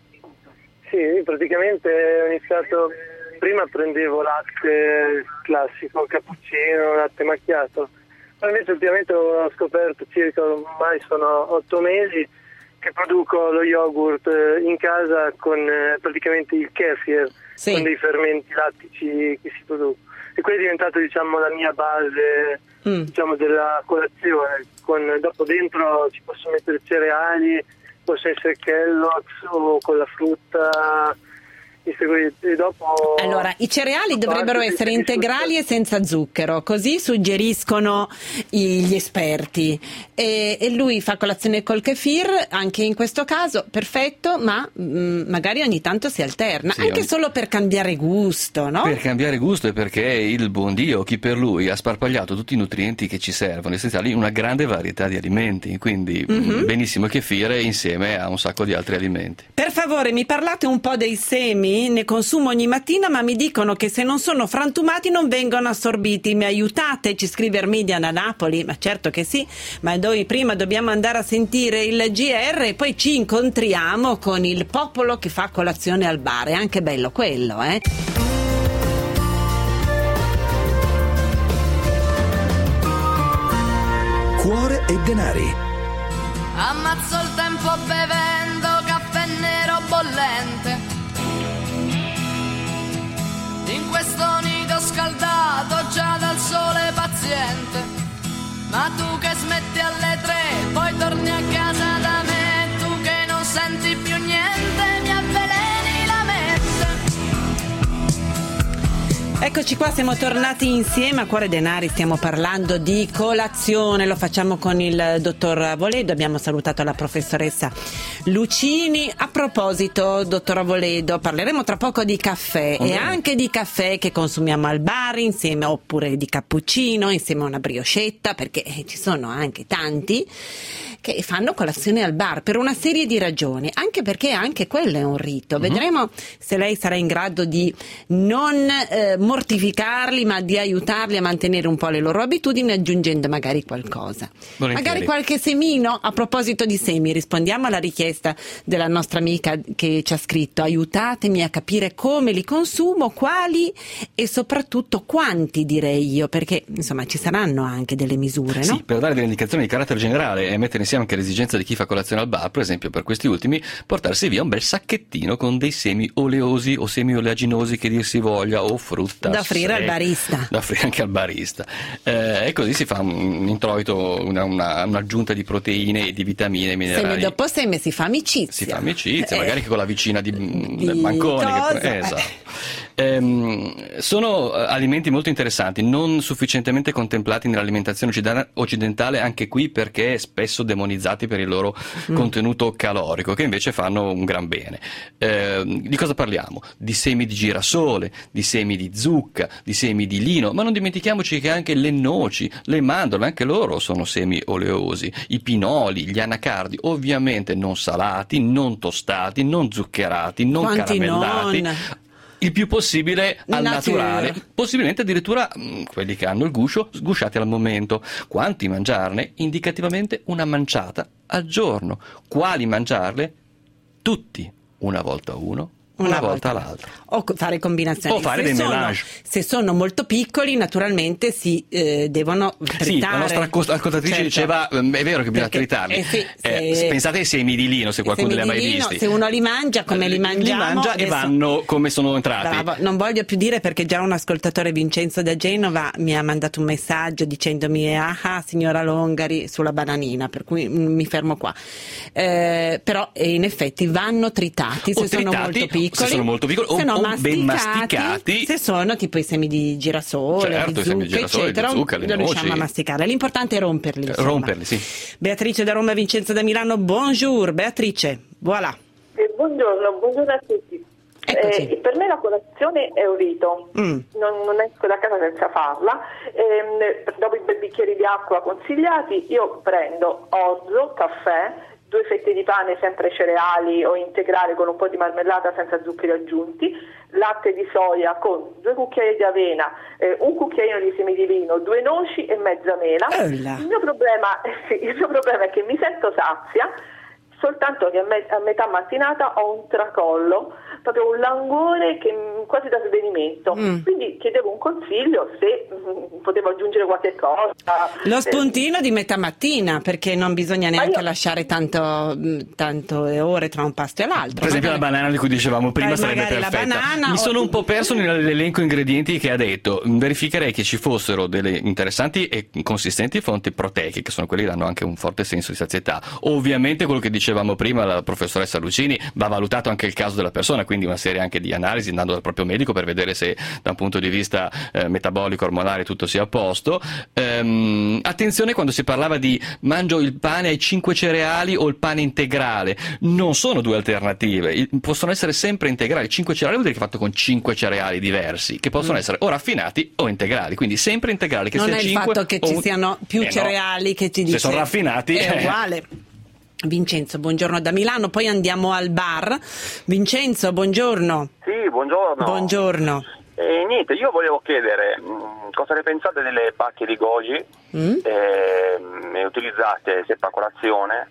Sì, praticamente ho iniziato, prima prendevo latte classico, cappuccino, latte macchiato, ma invece ultimamente ho scoperto, circa ormai sono 8 mesi, che produco lo yogurt in casa con praticamente il kefir, con dei fermenti lattici che si producono. E quello è diventato, diciamo, la mia base, diciamo, della colazione. Dopo dentro ci posso mettere cereali, posso essere Kellogg's o con la frutta. E dopo, allora, i cereali dovrebbero essere integrali e senza zucchero, così suggeriscono gli esperti, e lui fa colazione col kefir anche in questo caso, perfetto, ma magari ogni tanto si alterna, anche solo per cambiare gusto, no? Per cambiare gusto, e perché il buon Dio, chi per lui, ha sparpagliato tutti i nutrienti che ci servono, essenziali, in una grande varietà di alimenti, quindi benissimo il kefir insieme a un sacco di altri alimenti. Per favore, mi parlate un po' dei semi sì, ne consumo ogni mattina, ma mi dicono che se non sono frantumati non vengono assorbiti. Mi aiutate? Ci scrive Erminia da Napoli. Ma certo che sì, ma noi prima dobbiamo andare a sentire il GR e poi ci incontriamo con il popolo che fa colazione al bar. È anche bello quello, eh? Cuore e denari. Ammazzo il tempo bevendo caffè nero bollente in questo nido scaldato già dal sole paziente. Ma tu che smetti alle 3, poi torni a casa da me, tu che non senti più niente, mi avveleni la mente. Eccoci qua, siamo tornati insieme a Cuore Denari, stiamo parlando di colazione, lo facciamo con il dottor Avoledo, abbiamo salutato la professoressa Lucini. A proposito, dottor Avoledo, parleremo tra poco di caffè e anche di caffè che consumiamo al bar insieme, oppure di cappuccino insieme a una brioscetta, perché ci sono anche tanti che fanno colazione al bar per una serie di ragioni, anche perché anche quello è un rito. Vedremo se lei sarà in grado di non mortificarli, ma di aiutarli a mantenere un po' le loro abitudini, aggiungendo magari qualcosa. Magari qualche semino. A proposito di semi, rispondiamo alla richiesta della nostra amica che ci ha scritto: aiutatemi a capire come li consumo, quali e soprattutto quanti, direi io, perché insomma ci saranno anche delle misure, no? Sì, per dare delle indicazioni di carattere generale e mettere insieme anche l'esigenza di chi fa colazione al bar, per esempio per questi ultimi, portarsi via un bel sacchettino con dei semi oleosi o semi oleaginosi, che dir si voglia, o frutta da offrire al barista, da offrire anche al barista, e così si fa un introito, un'aggiunta di proteine e di vitamine e minerali. Semi dopo semi si fa amicizia, magari che con la vicina di Banconi, sono alimenti molto interessanti, non sufficientemente contemplati nell'alimentazione occidentale, anche qui perché spesso demonizzati per il loro contenuto calorico, che invece fanno un gran bene. Di cosa parliamo? Di semi di girasole, di semi di zucca, di semi di lino, ma non dimentichiamoci che anche le noci, le mandorle, anche loro sono semi oleosi, i pinoli, gli anacardi, ovviamente non salati, non tostati, non zuccherati, non caramellati. Il più possibile al naturale, possibilmente addirittura quelli che hanno il guscio sgusciati al momento. Quanti mangiarne? Indicativamente una manciata al giorno. Quali mangiarle? Tutti, una volta uno, una volta l'altra. O fare combinazioni. O fare dei mélange. Se sono molto piccoli, naturalmente si devono tritare. Sì, la nostra ascoltatrice diceva, è vero che bisogna tritarli. Pensate ai semi di lino, se qualcuno li ha mai visti. Se uno li mangia come li mangiamo. Li mangia adesso, e vanno come sono entrati. Bravo, non voglio più dire, perché già un ascoltatore, Vincenzo da Genova, mi ha mandato un messaggio dicendomi: ah, signora Longari, sulla bananina, per cui mi fermo qua. Però in effetti vanno tritati se sono molto piccoli. Se sono molto piccoli o ben masticati, se sono tipo i semi di girasole, di zucca, eccetera, li riusciamo a masticare. L'importante è romperli. Romperli, sì. Beatrice da Roma, Vincenzo da Milano. Bonjour Beatrice, voilà. Buongiorno a tutti. Per me la colazione è un rito, non esco da casa senza farla. Dopo i bel bicchieri di acqua consigliati, io prendo orzo, caffè, 2 fette di pane sempre cereali o integrale con un po' di marmellata senza zuccheri aggiunti, latte di soia con 2 cucchiai di avena, un cucchiaino di semi di lino, 2 noci e mezza mela. Il mio problema è che mi sento sazia, soltanto che a metà mattinata ho un tracollo, proprio un languore che quasi da svenimento. Quindi chiedevo un consiglio se potevo aggiungere qualche cosa. Lo spuntino di metà mattina, perché non bisogna neanche lasciare tanto ore tra un pasto e l'altro. Per esempio la banana di cui dicevamo prima sarebbe perfetta. Mi sono un po' perso nell'elenco ingredienti che ha detto. Verificherei che ci fossero delle interessanti e consistenti fonti proteiche, che sono quelli che danno anche un forte senso di sazietà. Ovviamente quello che dicevamo prima la professoressa Lucini, va valutato anche il caso della persona, quindi una serie anche di analisi andando dal proprio medico per vedere se da un punto di vista metabolico, ormonale tutto sia a posto. Attenzione quando si parlava di mangio il pane ai 5 cereali o il pane integrale, non sono 2 alternative, possono essere sempre integrali. 5 cereali vuol dire che è fatto con 5 cereali diversi, che possono essere o raffinati o integrali, quindi sempre integrali, che non sia 5 non è il fatto che ci siano più cereali che ci dice se sono raffinati è uguale. Vincenzo, buongiorno da Milano, poi andiamo al bar. Vincenzo, buongiorno. Sì, buongiorno. Buongiorno. Niente, io volevo chiedere cosa ne pensate delle pacche di goji utilizzate se per colazione.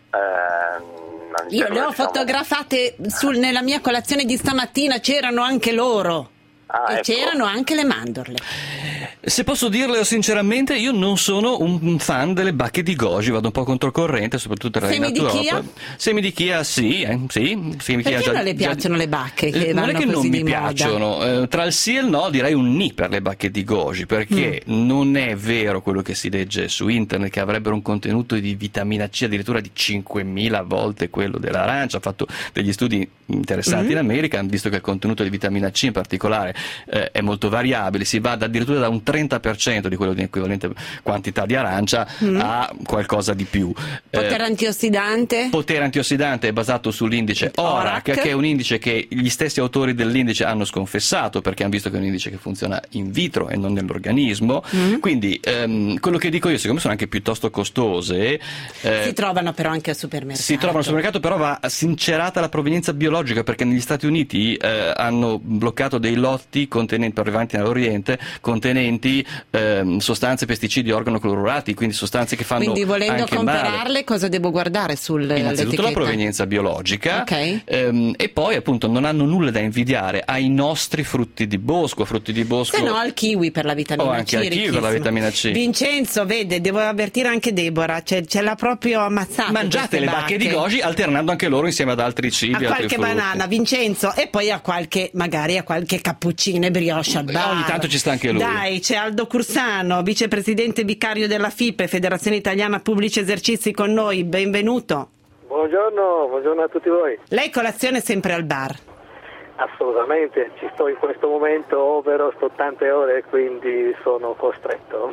Io le ho fotografate nella mia colazione di stamattina, c'erano anche loro. E c'erano anche le mandorle. Se posso dirle sinceramente, io non sono un fan delle bacche di goji, vado un po' controcorrente, soprattutto tra Semi di chia? Semi di chia, sì. Perché non le piacciono le bacche che non vanno è che così non mi di moda? piacciono, tra il sì e il no direi un ni per le bacche di goji, perché non è vero quello che si legge su internet, che avrebbero un contenuto di vitamina C addirittura di 5.000 volte quello dell'arancia. Ha fatto degli studi interessanti in America, hanno visto che il contenuto di vitamina C in particolare è molto variabile, si va addirittura da un 30% di quello di equivalente quantità di arancia a qualcosa di più. Potere antiossidante? Potere antiossidante è basato sull'indice ORAC, che è un indice che gli stessi autori dell'indice hanno sconfessato, perché hanno visto che è un indice che funziona in vitro e non nell'organismo. Quindi quello che dico io, siccome sono anche piuttosto costose, si trovano però anche al supermercato. Si trovano al supermercato, però va sincerata la provenienza biologica, perché negli Stati Uniti hanno bloccato dei lotti provenienti dall'Oriente contenenti sostanze, pesticidi, organoclorurati, quindi sostanze che fanno Quindi volendo anche comprarle male. cosa devo guardare Innanzitutto la provenienza biologica, e poi appunto non hanno nulla da invidiare ai nostri frutti di bosco. Se no al kiwi per la vitamina C. Anche al kiwi per la vitamina C. Vincenzo, vede, devo avvertire anche Deborah, ce l'ha proprio ammazzata. Mangiate le bacche di goji alternando anche loro insieme ad altri cibi, a qualche banana, Vincenzo, e poi magari a qualche cappuccino e brioche al bar. Ogni tanto ci sta anche lui. Dai, c'è Aldo Cursano, vicepresidente vicario della FIPE, Federazione Italiana Pubblici Esercizi, con noi, benvenuto. Buongiorno a tutti voi. Lei colazione sempre al bar? Assolutamente, ci sto in questo momento, ovvero sto tante ore, quindi sono costretto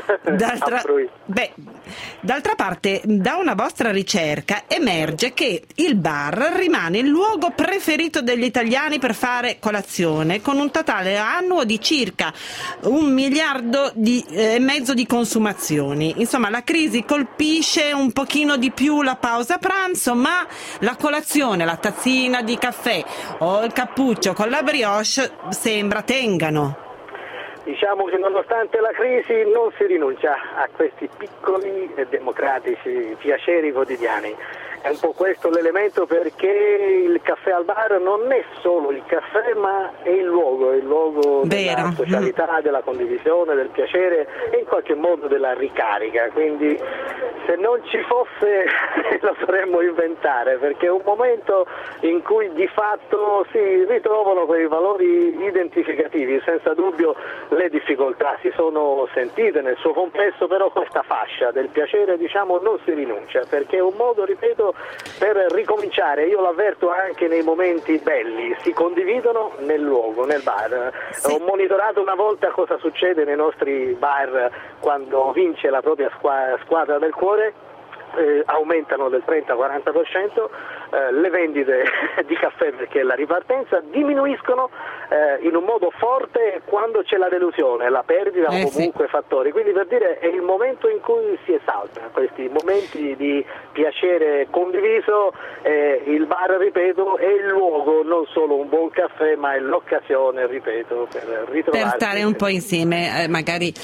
D'altra parte, da una vostra ricerca emerge che il bar rimane il luogo preferito degli italiani per fare colazione, con un totale annuo di circa 1,5 miliardi di consumazioni. Insomma, la crisi colpisce un pochino di più la pausa pranzo, ma la colazione, la tazzina di caffè o il cappuccio con la brioche sembra tengano. Diciamo che nonostante la crisi non si rinuncia a questi piccoli e democratici piaceri quotidiani. È un po' questo l'elemento, perché il caffè al bar non è solo il caffè, ma è il luogo della socialità, della condivisione, del piacere e in qualche modo della ricarica. Quindi se non ci fosse lo dovremmo inventare, perché è un momento in cui di fatto si ritrovano quei valori identificativi. Senza dubbio le difficoltà si sono sentite nel suo complesso, però questa fascia del piacere non si rinuncia, perché è un modo, ripeto, per ricominciare. Io l'avverto anche nei momenti belli, si condividono nel luogo, nel bar. Ho monitorato una volta cosa succede nei nostri bar quando vince la propria squadra del cuore. Aumentano del 30-40%, le vendite di caffè, perché la ripartenza diminuiscono in un modo forte quando c'è la delusione, la perdita o comunque fattori. Quindi, per dire, è il momento in cui si esalta questi momenti di piacere condiviso. Il bar, ripeto, è il luogo, non solo un buon caffè, ma è l'occasione, ripeto, per ritrovarsi, per stare un po' insieme, magari.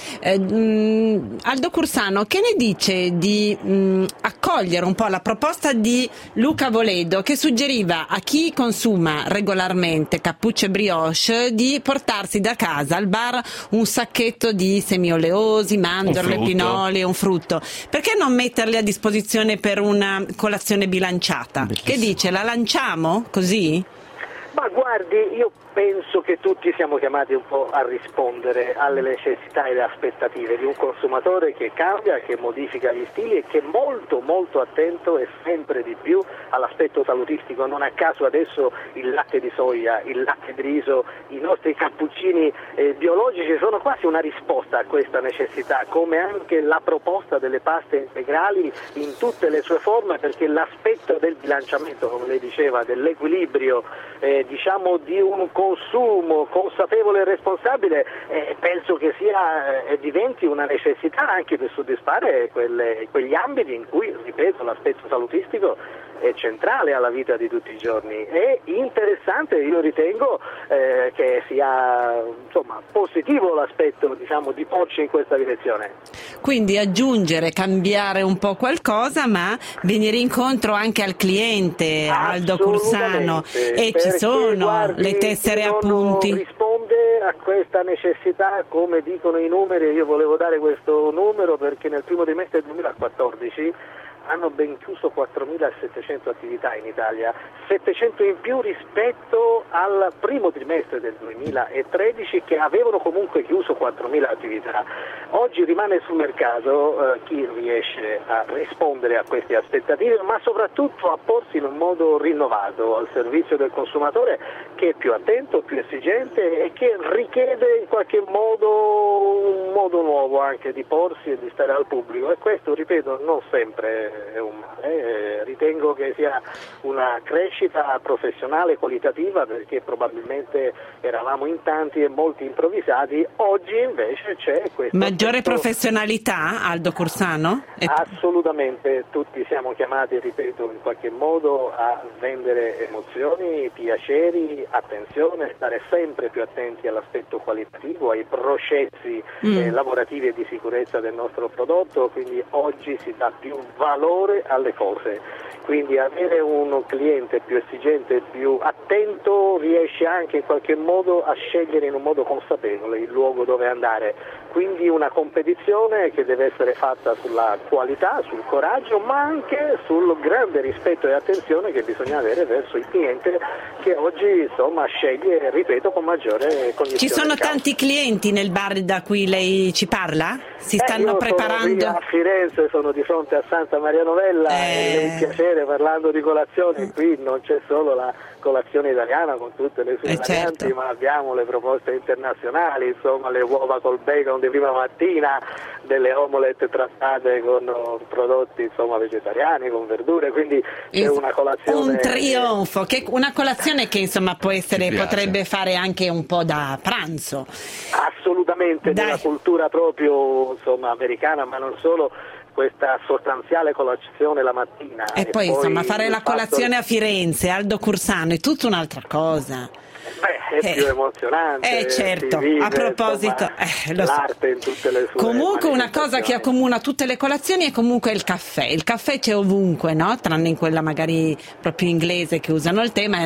Aldo Cursano, che ne dice di accogliere un po' la proposta di Luca Voledo, che suggeriva a chi consuma regolarmente cappuccio e brioche di portarsi da casa al bar un sacchetto di semi oleosi, mandorle, pinoli, un frutto? Perché non metterli a disposizione per una colazione bilanciata? Che dice, la lanciamo così? Ma guardi, io penso che tutti siamo chiamati un po' a rispondere alle necessità e alle aspettative di un consumatore che cambia, che modifica gli stili e che è molto molto attento e sempre di più all'aspetto salutistico. Non a caso adesso il latte di soia, il latte di riso, i nostri cappuccini biologici sono quasi una risposta a questa necessità, come anche la proposta delle paste integrali in tutte le sue forme, perché l'aspetto del bilanciamento, come lei diceva, dell'equilibrio diciamo di un consumo consapevole e responsabile, penso che diventi una necessità anche per soddisfare quegli ambiti in cui, ripeto, l'aspetto salutistico è centrale alla vita di tutti i giorni. È interessante, io ritengo che sia positivo l'aspetto, diciamo, di porci in questa direzione. Quindi aggiungere, cambiare un po' qualcosa, ma venire incontro anche al cliente, Aldo Cursano, e ci sono le tessere appunti. Risponde a questa necessità, come dicono i numeri. Io volevo dare questo numero perché nel primo trimestre del 2014 hanno ben chiuso 4.700 attività in Italia, 700 in più rispetto al primo trimestre del 2013 che avevano comunque chiuso 4.000 attività. Oggi rimane sul mercato chi riesce a rispondere a queste aspettative, ma soprattutto a porsi in un modo rinnovato al servizio del consumatore, che è più attento, più esigente e che richiede in qualche modo un modo nuovo anche di porsi e di stare al pubblico, e questo, ripeto, non sempre è un male. Ritengo che sia una crescita professionale qualitativa, perché probabilmente eravamo in tanti e molti improvvisati. Oggi invece c'è questo maggiore professionalità, Aldo Cursano? Assolutamente, tutti siamo chiamati, ripeto, in qualche modo a vendere emozioni, piaceri, attenzione, stare sempre più attenti all'aspetto qualitativo, ai processi lavorativi e di sicurezza del nostro prodotto, quindi oggi si dà più valore alle cose, quindi avere un cliente più esigente, più attento, riesce anche in qualche modo a scegliere in un modo consapevole il luogo dove andare, quindi una competizione che deve essere fatta sulla qualità, sul coraggio, ma anche sul grande rispetto e attenzione che bisogna avere verso il cliente, che oggi sceglie, ripeto, con maggiore cognizione. Ci sono tanti clienti nel bar da cui lei ci parla? Si stanno preparando? Sono qui a Firenze, sono di fronte a Santa Maria Novella, è un piacere, parlando di colazione, qui non c'è solo la colazione italiana con tutte le sue varianti, ma abbiamo le proposte internazionali, le uova col bacon di prima mattina, delle omelette trattate con prodotti vegetariani, con verdure, quindi è una colazione, un trionfo, una colazione che potrebbe fare anche un po' da pranzo. Assolutamente, nella cultura proprio americana, ma non solo, questa sostanziale colazione la mattina. E poi fare la colazione a Firenze, Aldo Cursano, è tutta un'altra cosa. È più emozionante. Certo, vive, a proposito, l'arte in tutte le sue comunque una cosa che accomuna tutte le colazioni è comunque il caffè. Il caffè c'è ovunque, no? Tranne in quella magari proprio inglese che usano il tè, ma è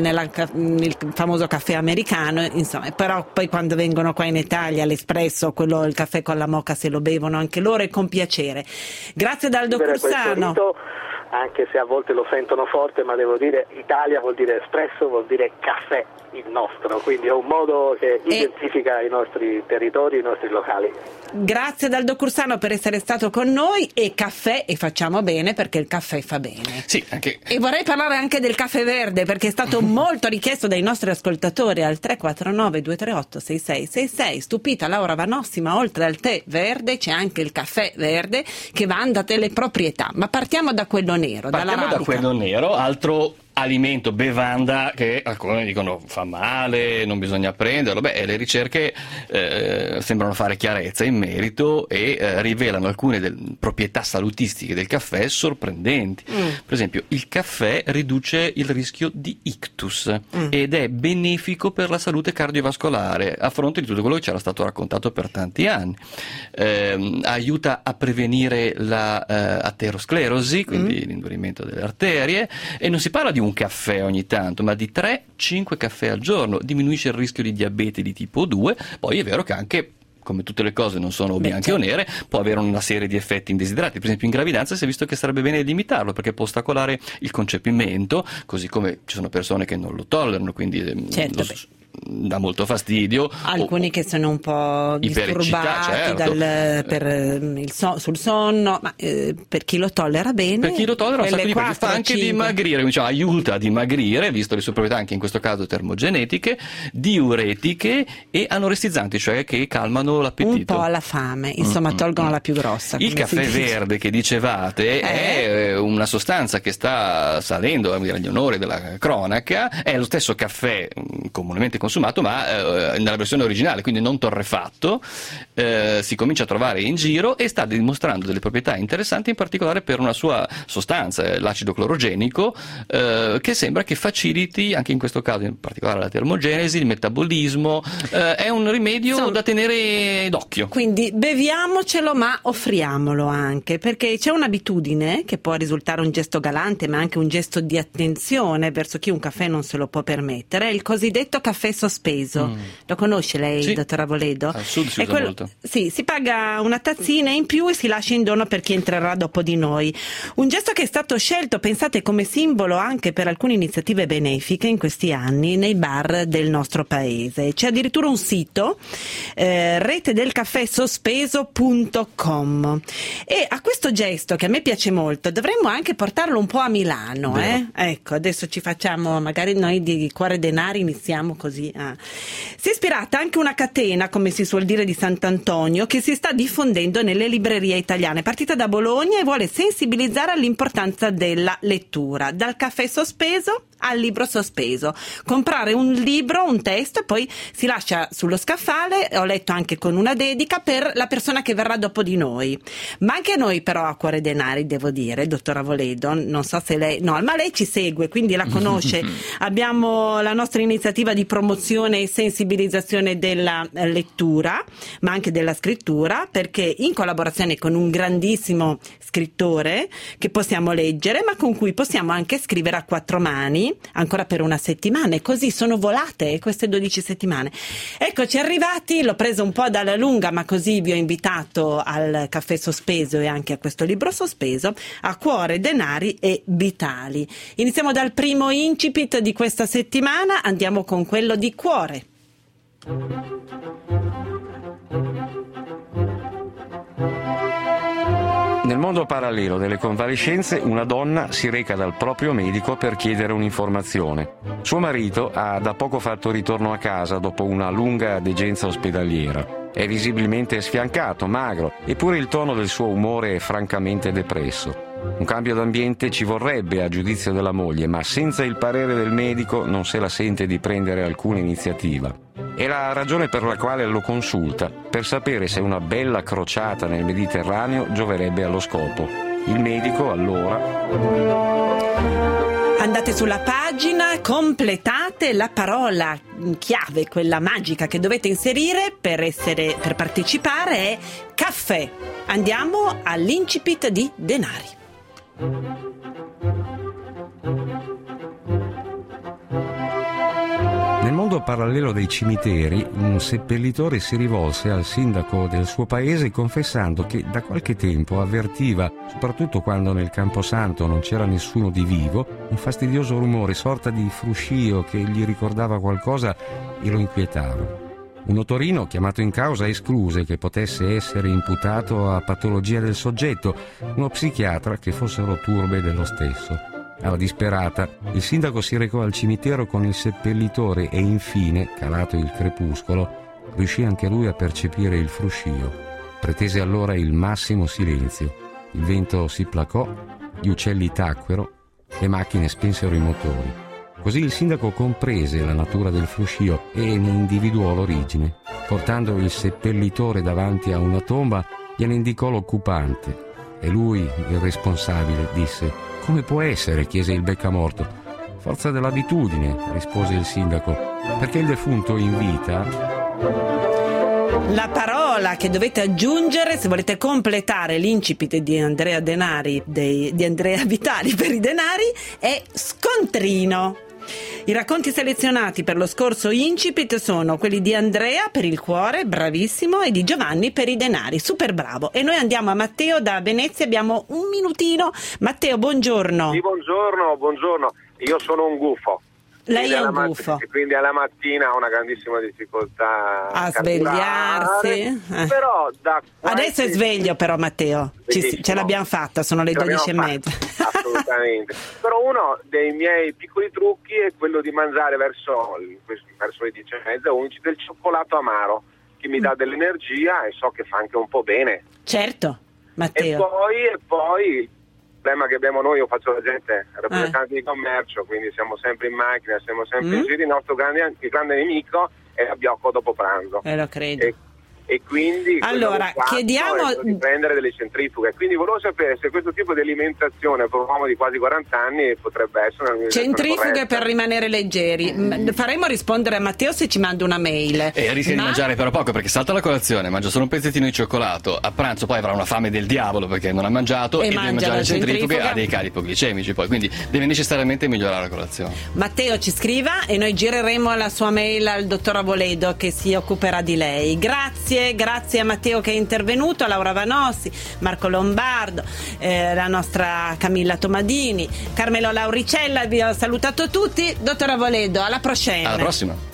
il famoso caffè americano, però poi quando vengono qua in Italia l'espresso, il caffè con la moka, se lo bevono anche loro, e con piacere. Grazie ad Aldo Cursano. Anche se a volte lo sentono forte, ma devo dire, Italia vuol dire espresso, vuol dire caffè, il nostro, quindi è un modo che identifica i nostri territori, i nostri locali. Grazie ad Aldo Cursano per essere stato con noi, e caffè, e facciamo bene, perché il caffè fa bene. Sì, anche. E vorrei parlare anche del caffè verde, perché è stato molto richiesto dai nostri ascoltatori al 349 238 6666. Stupita Laura Vanossi, ma oltre al tè verde c'è anche il caffè verde che vanta delle proprietà. Ma partiamo da quello nero, Partiamo da quello nero, altro alimento, bevanda che alcuni dicono fa male, non bisogna prenderlo. Le ricerche sembrano fare chiarezza in merito e rivelano alcune proprietà salutistiche del caffè sorprendenti. Per esempio, il caffè riduce il rischio di ictus ed è benefico per la salute cardiovascolare, a fronte di tutto quello che c'era stato raccontato per tanti anni. Aiuta a prevenire la aterosclerosi, quindi l'indurimento delle arterie, e non si parla di un caffè ogni tanto, ma di 3-5 caffè al giorno. Diminuisce il rischio di diabete di tipo 2. Poi è vero che anche, come tutte le cose non sono bianche o nere, può avere una serie di effetti indesiderati. Per esempio in gravidanza si è visto che sarebbe bene limitarlo, perché può ostacolare il concepimento, così come ci sono persone che non lo tollerano, quindi dà molto fastidio. Alcuni che sono un po' disturbati, certo, sul sonno, ma per chi lo tollera bene, per chi lo tollera fa anche dimagrire, diciamo, aiuta a dimagrire, visto le sue proprietà anche in questo caso termogenetiche, diuretiche e anoressizzanti, cioè che calmano l'appetito, un po' alla fame, insomma tolgono la più grossa. Il caffè verde che dicevate è una sostanza che sta salendo agli onori della cronaca, è lo stesso caffè comunemente consumato ma nella versione originale, quindi non torrefatto, si comincia a trovare in giro e sta dimostrando delle proprietà interessanti, in particolare per una sua sostanza, l'acido clorogenico, che sembra che faciliti anche in questo caso in particolare la termogenesi, il metabolismo, è un rimedio da tenere d'occhio. Quindi beviamocelo ma offriamolo anche, perché c'è un'abitudine che può risultare un gesto galante ma anche un gesto di attenzione verso chi un caffè non se lo può permettere, è il cosiddetto caffè sospeso. Lo conosce lei, sì, dottor Avoledo? Al sud si usa molto. Sì, si paga una tazzina in più e si lascia in dono per chi entrerà dopo di noi. Un gesto che è stato scelto, pensate, come simbolo anche per alcune iniziative benefiche in questi anni nei bar del nostro paese. C'è addirittura un sito, retedelcaffèsospeso.com, e a questo gesto, che a me piace molto, dovremmo anche portarlo un po' a Milano. Ecco, adesso ci facciamo, magari noi di Cuore Denari iniziamo così. Si è ispirata anche una catena, come si suol dire, di Sant'Antonio, che si sta diffondendo nelle librerie italiane, partita da Bologna e vuole sensibilizzare all'importanza della lettura, dal caffè sospeso al libro sospeso. Comprare un libro, un testo, e poi si lascia sullo scaffale, ho letto anche con una dedica, per la persona che verrà dopo di noi. Ma anche noi però a Cuore Denari, devo dire, dottor Avoledo, non so se lei, no, ma lei ci segue, quindi la conosce. Abbiamo la nostra iniziativa di promozione e sensibilizzazione della lettura, ma anche della scrittura, perché in collaborazione con un grandissimo scrittore che possiamo leggere, ma con cui possiamo anche scrivere a quattro mani, ancora per una settimana, e così sono volate queste 12 settimane. Eccoci arrivati, l'ho preso un po' dalla lunga, ma così vi ho invitato al caffè sospeso e anche a questo libro sospeso, a Cuore, Denari e Vitali. Iniziamo dal primo incipit di questa settimana, andiamo con quello di Cuore. Nel mondo parallelo delle convalescenze, una donna si reca dal proprio medico per chiedere un'informazione. Suo marito ha da poco fatto ritorno a casa dopo una lunga degenza ospedaliera. È visibilmente sfiancato, magro, eppure il tono del suo umore è francamente depresso. Un cambio d'ambiente ci vorrebbe a giudizio della moglie, ma senza il parere del medico non se la sente di prendere alcuna iniziativa. È la ragione per la quale lo consulta, per sapere se una bella crociata nel Mediterraneo gioverebbe allo scopo. Il medico, allora... Andate sulla pagina, completate la parola chiave, quella magica che dovete inserire per partecipare, è caffè. Andiamo all'incipit di Denari. Nel mondo parallelo dei cimiteri, un seppellitore si rivolse al sindaco del suo paese confessando che da qualche tempo avvertiva, soprattutto quando nel camposanto non c'era nessuno di vivo, un fastidioso rumore, sorta di fruscio che gli ricordava qualcosa e lo inquietava. Un notorino chiamato in causa escluse che potesse essere imputato a patologia del soggetto, uno psichiatra che fossero turbe dello stesso. Alla disperata, il sindaco si recò al cimitero con il seppellitore e infine, calato il crepuscolo, riuscì anche lui a percepire il fruscio. Pretese allora il massimo silenzio. Il vento si placò, gli uccelli tacquero, le macchine spensero i motori. Così il sindaco comprese la natura del fruscio e ne individuò l'origine. Portando il seppellitore davanti a una tomba, gliene indicò l'occupante. E lui, il responsabile, disse: «Come può essere?» chiese il beccamorto. «Forza dell'abitudine», rispose il sindaco, «perché il defunto in vita...» La parola che dovete aggiungere se volete completare l'incipit di Andrea Denari, di Andrea Vitali per i denari, è scontrino. I racconti selezionati per lo scorso incipit sono quelli di Andrea per il cuore, bravissimo, e di Giovanni per i denari, super bravo. E noi andiamo a Matteo da Venezia, abbiamo un minutino. Matteo, buongiorno. Sì, buongiorno. Io sono un gufo. Lei è un gufo. Quindi alla mattina ha una grandissima difficoltà a svegliarsi. Però adesso è sveglio però Matteo, ce l'abbiamo fatta, sono le 12:30. Assolutamente. Però uno dei miei piccoli trucchi è quello di mangiare verso le 10:30, 11 del cioccolato amaro, che mi dà dell'energia e so che fa anche un po' bene. Certo, Matteo. E poi il problema che abbiamo noi, io faccio l'agente rappresentante di commercio, quindi siamo sempre in macchina, siamo sempre in giro, il nostro grande nemico è l'abbiocco dopo pranzo. Lo credo. E quindi allora chiediamo di prendere delle centrifughe. Quindi volevo sapere se questo tipo di alimentazione per un uomo di quasi 40 anni potrebbe essere una centrifughe corretta. Per rimanere leggeri. Faremo rispondere a Matteo se ci manda una mail. Rischia di mangiare però poco, perché salta la colazione, mangia solo un pezzettino di cioccolato, a pranzo poi avrà una fame del diavolo perché non ha mangiato e deve mangiare le centrifughe, ha dei cali ipoglicemici poi, quindi deve necessariamente migliorare la colazione. Matteo ci scriva e noi gireremo la sua mail al dottor Avoledo che si occuperà di lei. Grazie a Matteo che è intervenuto, a Laura Vanossi, Marco Lombardo, la nostra Camilla Tomadini, Carmelo Lauricella, vi ho salutato tutti. Dottor Avoledo, alla prossima. Alla prossima.